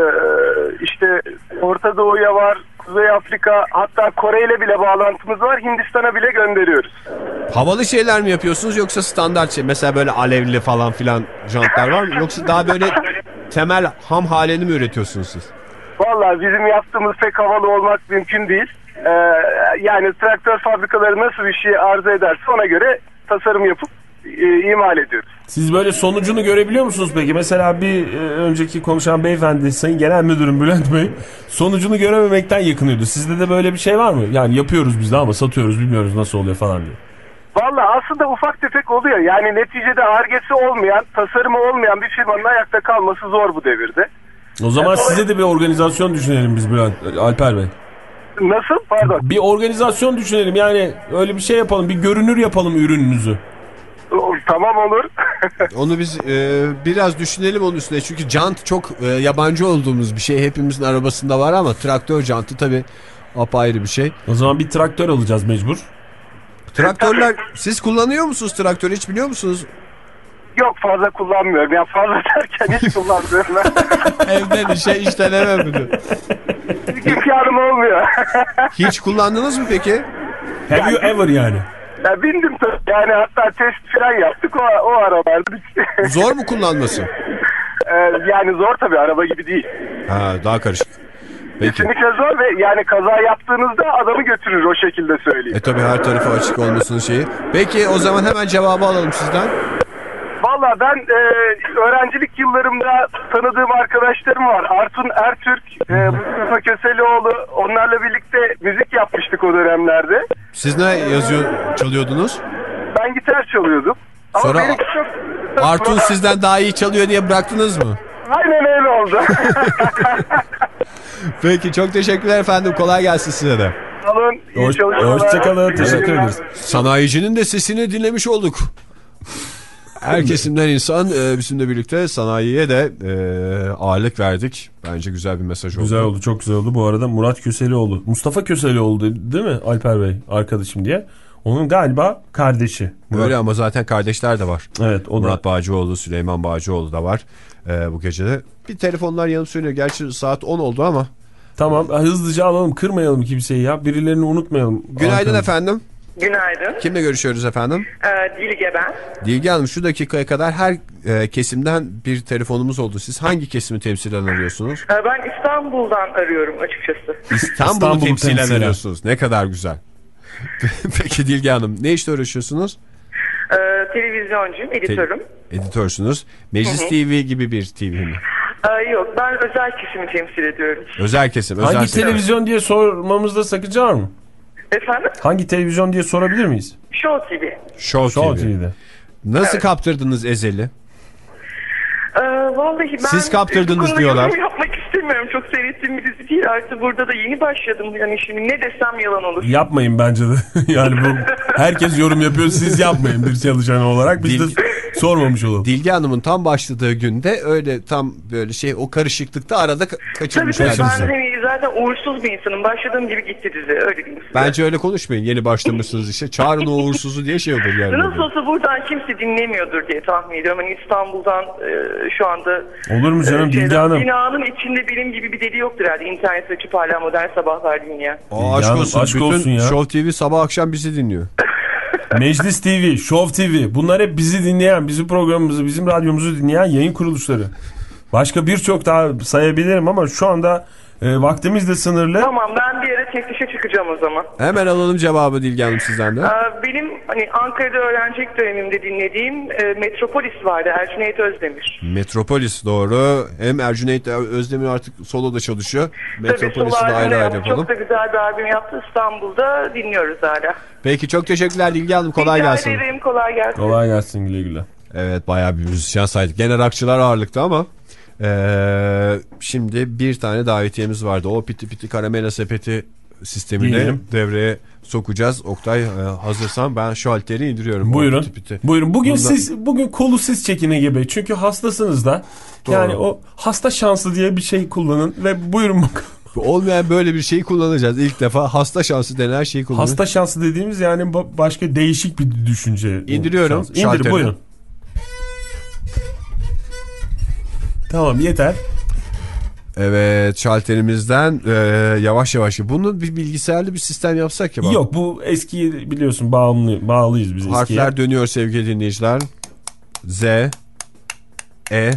Speaker 7: işte Orta Doğu'ya var, Kuzey Afrika, hatta Kore ile bile bağlantımız var. Hindistan'a bile gönderiyoruz.
Speaker 1: Havalı şeyler mi yapıyorsunuz yoksa standart şey? Mesela böyle alevli falan filan jantlar var mı? Yoksa daha böyle temel ham halini mi üretiyorsunuz siz?
Speaker 7: Vallahi bizim yaptığımız pek havalı olmak mümkün değil. Ee, yani traktör fabrikaları nasıl bir şey arzu ederse ona göre tasarım yapıp e, imal ediyoruz.
Speaker 3: Siz böyle sonucunu görebiliyor musunuz peki? Mesela bir e, önceki konuşan beyefendi Sayın Genel Müdürüm Bülent Bey sonucunu görememekten yakınıyordu. Sizde de böyle bir şey var mı? Yani yapıyoruz biz de ama satıyoruz bilmiyoruz nasıl oluyor falan diye.
Speaker 7: Valla aslında ufak tefek oluyor. Yani neticede Ar-Ge'si olmayan, tasarımı olmayan bir firmanın ayakta kalması zor bu devirde.
Speaker 3: O zaman
Speaker 7: yani
Speaker 3: size de bir organizasyon düşünelim biz Bülent, Alper Bey.
Speaker 7: Nasıl? Pardon.
Speaker 3: Bir organizasyon düşünelim yani öyle bir şey yapalım. Bir görünür yapalım ürününüzü.
Speaker 7: Tamam olur.
Speaker 1: Onu biz e, biraz düşünelim onun üstüne. Çünkü jant çok e, yabancı olduğumuz bir şey. Hepimizin arabasında var ama traktör jantı tabii apayrı bir şey.
Speaker 3: O zaman bir traktör alacağız mecbur.
Speaker 1: Traktörler siz kullanıyor musunuz traktörü hiç biliyor musunuz?
Speaker 7: Yok fazla kullanmıyorum. Ya fazla derken hiç kullanmıyorum.
Speaker 1: Evden işe işten eve mi?
Speaker 7: İmkanım olmuyor.
Speaker 1: Hiç kullandınız mı peki?
Speaker 3: Have you ever yani?
Speaker 7: Ya bindim tabii. Yani hatta test falan yaptık o, o aralarda.
Speaker 1: Zor mu kullanması?
Speaker 7: Ee, yani zor tabii araba gibi değil.
Speaker 1: Ha daha karışık. Peki.
Speaker 7: Kesinlikle zor ve yani kaza yaptığınızda adamı götürür o şekilde söyleyeyim.
Speaker 1: E tabii her tarafı açık olmasının şeyi. Peki o zaman hemen cevabı alalım sizden.
Speaker 7: Valla ben e, öğrencilik yıllarımda tanıdığım arkadaşlarım var. Artun Ertürk, e, Mustafa Köselioğlu, onlarla birlikte müzik yapmıştık o dönemlerde.
Speaker 1: Siz ne yazıyor, çalıyordunuz?
Speaker 7: Ben gitar çalıyordum. Ama
Speaker 1: Sonra
Speaker 7: çok...
Speaker 1: Artun sizden daha iyi çalıyor diye bıraktınız mı?
Speaker 7: Aynen öyle oldu.
Speaker 1: Peki çok teşekkürler efendim. Kolay gelsin size de.
Speaker 7: Alın, iyi
Speaker 3: Hoş,
Speaker 7: çalışmalar.
Speaker 3: hoşçakalın. Teşekkür ederiz.
Speaker 1: Sanayicinin de sesini dinlemiş olduk. Her kesimden insan e, bizimle birlikte sanayiye de e, ağırlık verdik. Bence güzel bir mesaj oldu.
Speaker 3: Güzel oldu, çok güzel oldu. Bu arada Murat Köselioğlu, Mustafa Köselioğlu değil mi Alper Bey arkadaşım diye. Onun galiba kardeşi. Murat.
Speaker 1: Öyle ama zaten kardeşler de var.
Speaker 3: Evet, o
Speaker 1: Murat
Speaker 3: da.
Speaker 1: Bağcıoğlu, Süleyman Bağcıoğlu da var e, bu gecede. Bir telefonlar yanıp sönüyor. Gerçi saat on oldu ama.
Speaker 3: Tamam, hızlıca alalım, kırmayalım kimseyi ya. Birilerini unutmayalım.
Speaker 1: Günaydın
Speaker 3: Arkamda.
Speaker 1: efendim.
Speaker 13: Günaydın.
Speaker 1: Kimle görüşüyoruz efendim?
Speaker 13: Ee, Dilge ben.
Speaker 1: Dilge Hanım, şu dakikaya kadar her e, kesimden bir telefonumuz oldu. Siz hangi kesimi temsilen arıyorsunuz?
Speaker 13: Ee, ben İstanbul'dan arıyorum açıkçası.
Speaker 1: İstanbul'u
Speaker 3: İstanbul
Speaker 1: temsilen
Speaker 3: temsilen.
Speaker 1: arıyorsunuz. Ne kadar güzel. Peki Dilge Hanım, ne işle uğraşıyorsunuz?
Speaker 13: Ee, televizyoncuyum, editörüm.
Speaker 1: Te- editörsünüz. Meclis
Speaker 13: Hı hı.
Speaker 1: T V gibi bir T V mi?
Speaker 13: Ee, yok, ben özel kesimi temsil ediyorum.
Speaker 1: Özel kesim. Özel
Speaker 3: Hangi
Speaker 1: kesim.
Speaker 3: televizyon diye sormamızda sakınca var mı?
Speaker 13: Efendim?
Speaker 3: Hangi televizyon diye sorabilir miyiz?
Speaker 13: Show T V.
Speaker 1: Show,
Speaker 3: Show
Speaker 1: T V.
Speaker 3: T V'de.
Speaker 1: Nasıl
Speaker 13: Evet.
Speaker 1: kaptırdınız Ezel'i?
Speaker 13: Ee, vallahi ben
Speaker 1: Siz kaptırdınız
Speaker 13: bu konuda
Speaker 1: diyorlar.
Speaker 13: yorum yapmak istemiyorum. Çok seyrettiğim bir dizi değil. Artık burada da yeni başladım. Yani şimdi ne desem yalan olur.
Speaker 3: Yapmayın bence de. Yani bu herkes yorum yapıyor, siz yapmayın bir çalışan olarak. Biz
Speaker 1: Dil-
Speaker 3: de sormamış olalım.
Speaker 1: Dilge Hanım'ın tam başladığı günde öyle tam böyle şey o karışıklıkta arada ka-
Speaker 13: Tabii
Speaker 1: kaçırmışlar.
Speaker 13: tabii ben
Speaker 1: sizi.
Speaker 13: hani zaten uğursuz bir insanım. Başladığım gibi gitti dizi. Öyle diyeyim size.
Speaker 1: Bence öyle konuşmayın. Yeni başlamışsınız işe. Çağırın o uğursuzu diye şey olur yani.
Speaker 13: Nasıl olsa buradan kimse dinlemiyordur diye tahmin ediyorum. Hani İstanbul'dan e, şu anda...
Speaker 3: Olur mu canım
Speaker 13: e,
Speaker 3: Dilge
Speaker 13: şeyden,
Speaker 3: Hanım?
Speaker 13: Binanın içinde benim gibi bir deli yoktur herhalde. İnternet açıp hala modern sabahlar dinleyen.
Speaker 1: Aa, aşk
Speaker 3: Hanım,
Speaker 1: olsun.
Speaker 3: aşk
Speaker 1: Bütün
Speaker 3: olsun ya.
Speaker 1: Show T V sabah akşam bizi dinliyor.
Speaker 3: Meclis T V, Show T V, bunlar hep bizi dinleyen, bizim programımızı, bizim radyomuzu dinleyen yayın kuruluşları. Başka birçok daha sayabilirim ama şu anda e, vaktimiz de sınırlı.
Speaker 13: Tamam, ben bir yere teftişe çıkacağım o zaman.
Speaker 1: Hemen alalım cevabı Dilge Hanım sizden de.
Speaker 13: Ee, Benim hani Ankara'da öğrencilik dönemimde dinlediğim e, Metropolis vardı. Ercüment Özdemir.
Speaker 1: Metropolis doğru. Hem Ercüment Özdemir artık soloda çalışıyor. Metropolis'i de
Speaker 13: Tabii,
Speaker 1: ayrı ayrı
Speaker 13: yaptı.
Speaker 1: yapalım.
Speaker 13: Çok da güzel bir albüm yaptı. İstanbul'da dinliyoruz hala.
Speaker 1: Peki çok teşekkürler Dilge Hanım. Kolay
Speaker 13: Rica
Speaker 1: gelsin.
Speaker 13: ederim, kolay gelsin.
Speaker 3: Kolay gelsin, güle güle.
Speaker 1: Evet, bayağı bir müzisyen saydık. Gene rockçılar ağırlıkta ama ee, şimdi bir tane davetiyemiz vardı. O piti piti karamela sepeti sistemini
Speaker 3: Diyelim.
Speaker 1: devreye sokacağız. Oktay, e, hazırsan ben şu halteri indiriyorum.
Speaker 3: Buyurun.
Speaker 1: O piti piti.
Speaker 3: Buyurun. Bugün
Speaker 1: Bunda-
Speaker 3: siz bugün kolu siz çekin Ege Bey. Çünkü hastasınız da.
Speaker 1: Doğru.
Speaker 3: Yani o hasta şansı diye bir şey kullanın ve buyurun bakalım.
Speaker 1: Olmayan böyle bir şeyi kullanacağız. İlk defa hasta şansı denen şeyi kullanacağız.
Speaker 3: Hasta şansı dediğimiz yani ba- başka değişik bir düşünce.
Speaker 1: İndiriyorum
Speaker 3: Şans. İndir
Speaker 1: şalteri.
Speaker 3: buyurun. Tamam, yeter.
Speaker 1: Evet, şalterimizden e, yavaş yavaş. Bunu bir bilgisayarlı bir sistem yapsak ya. Bak.
Speaker 3: Yok, bu eskiyi biliyorsun, bağımlı, bağlıyız biz eskiye.
Speaker 1: Harfler dönüyor sevgili dinleyiciler. Z, E,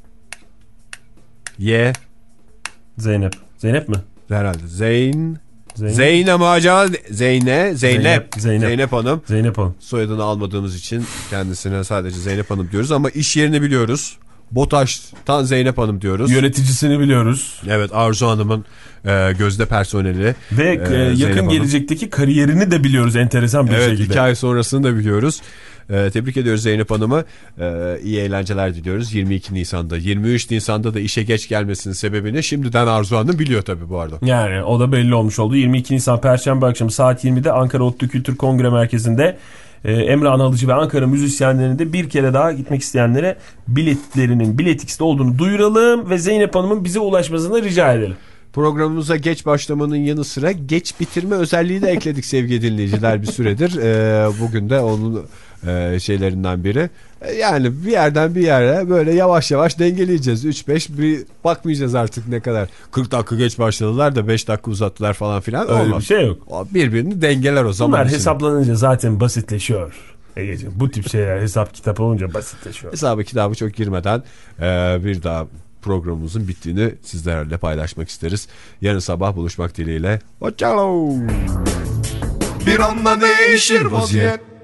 Speaker 1: Y.
Speaker 3: Zeynep. Zeynep mi?
Speaker 1: Herhalde. Zeyn,
Speaker 3: Zeynep.
Speaker 1: Zeynep mi acaba? Zeyne, Zeynep. Zeynep.
Speaker 3: Zeynep.
Speaker 1: Zeynep Hanım.
Speaker 3: Zeynep Hanım.
Speaker 1: Soyadını almadığımız için kendisine sadece Zeynep Hanım diyoruz ama iş yerini biliyoruz. BOTAŞ'tan Zeynep Hanım diyoruz.
Speaker 3: Yöneticisini biliyoruz.
Speaker 1: Evet, Arzu Hanım'ın e, gözde personeli.
Speaker 3: Ve
Speaker 1: e,
Speaker 3: e, yakın gelecekteki kariyerini de biliyoruz enteresan bir
Speaker 1: evet,
Speaker 3: şekilde.
Speaker 1: Evet, iki ay sonrasını da biliyoruz. E, tebrik ediyoruz Zeynep Hanım'ı. E, iyi eğlenceler diliyoruz yirmi iki Nisan'da. yirmi üç Nisan'da da işe geç gelmesinin sebebini şimdiden Arzu Hanım biliyor tabii bu arada.
Speaker 3: Yani o da belli olmuş oldu. yirmi iki Nisan Perşembe akşamı saat yirmide Ankara ODTÜ Kültür Kongre Merkezi'nde Ee, Emre Analıcı ve Ankara müzisyenlerinin de bir kere daha gitmek isteyenlere biletlerinin Bilet X'de olduğunu duyuralım ve Zeynep Hanım'ın bize ulaşmasını rica edelim.
Speaker 1: Programımıza geç başlamanın yanı sıra geç bitirme özelliği de ekledik sevgili dinleyiciler bir süredir. Ee, bugün de onun e, şeylerinden biri. E, yani bir yerden bir yere böyle yavaş yavaş dengeleyeceğiz. üç beş bir bakmayacağız artık ne kadar. kırk dakika geç başladılar da beş dakika uzattılar falan filan.
Speaker 3: Öyle
Speaker 1: olmaz.
Speaker 3: bir şey yok.
Speaker 1: Birbirini dengeler o zaman.
Speaker 3: Bunlar
Speaker 1: içinde.
Speaker 3: hesaplanınca zaten basitleşiyor. Egeciğim, bu tip şeyler hesap kitap olunca basitleşiyor.
Speaker 1: Hesabı kitabı çok girmeden e, bir daha programımızın bittiğini sizlerle paylaşmak isteriz. Yarın sabah buluşmak dileğiyle. Hoşçakalın.
Speaker 2: Bir anda değişir vaziyet.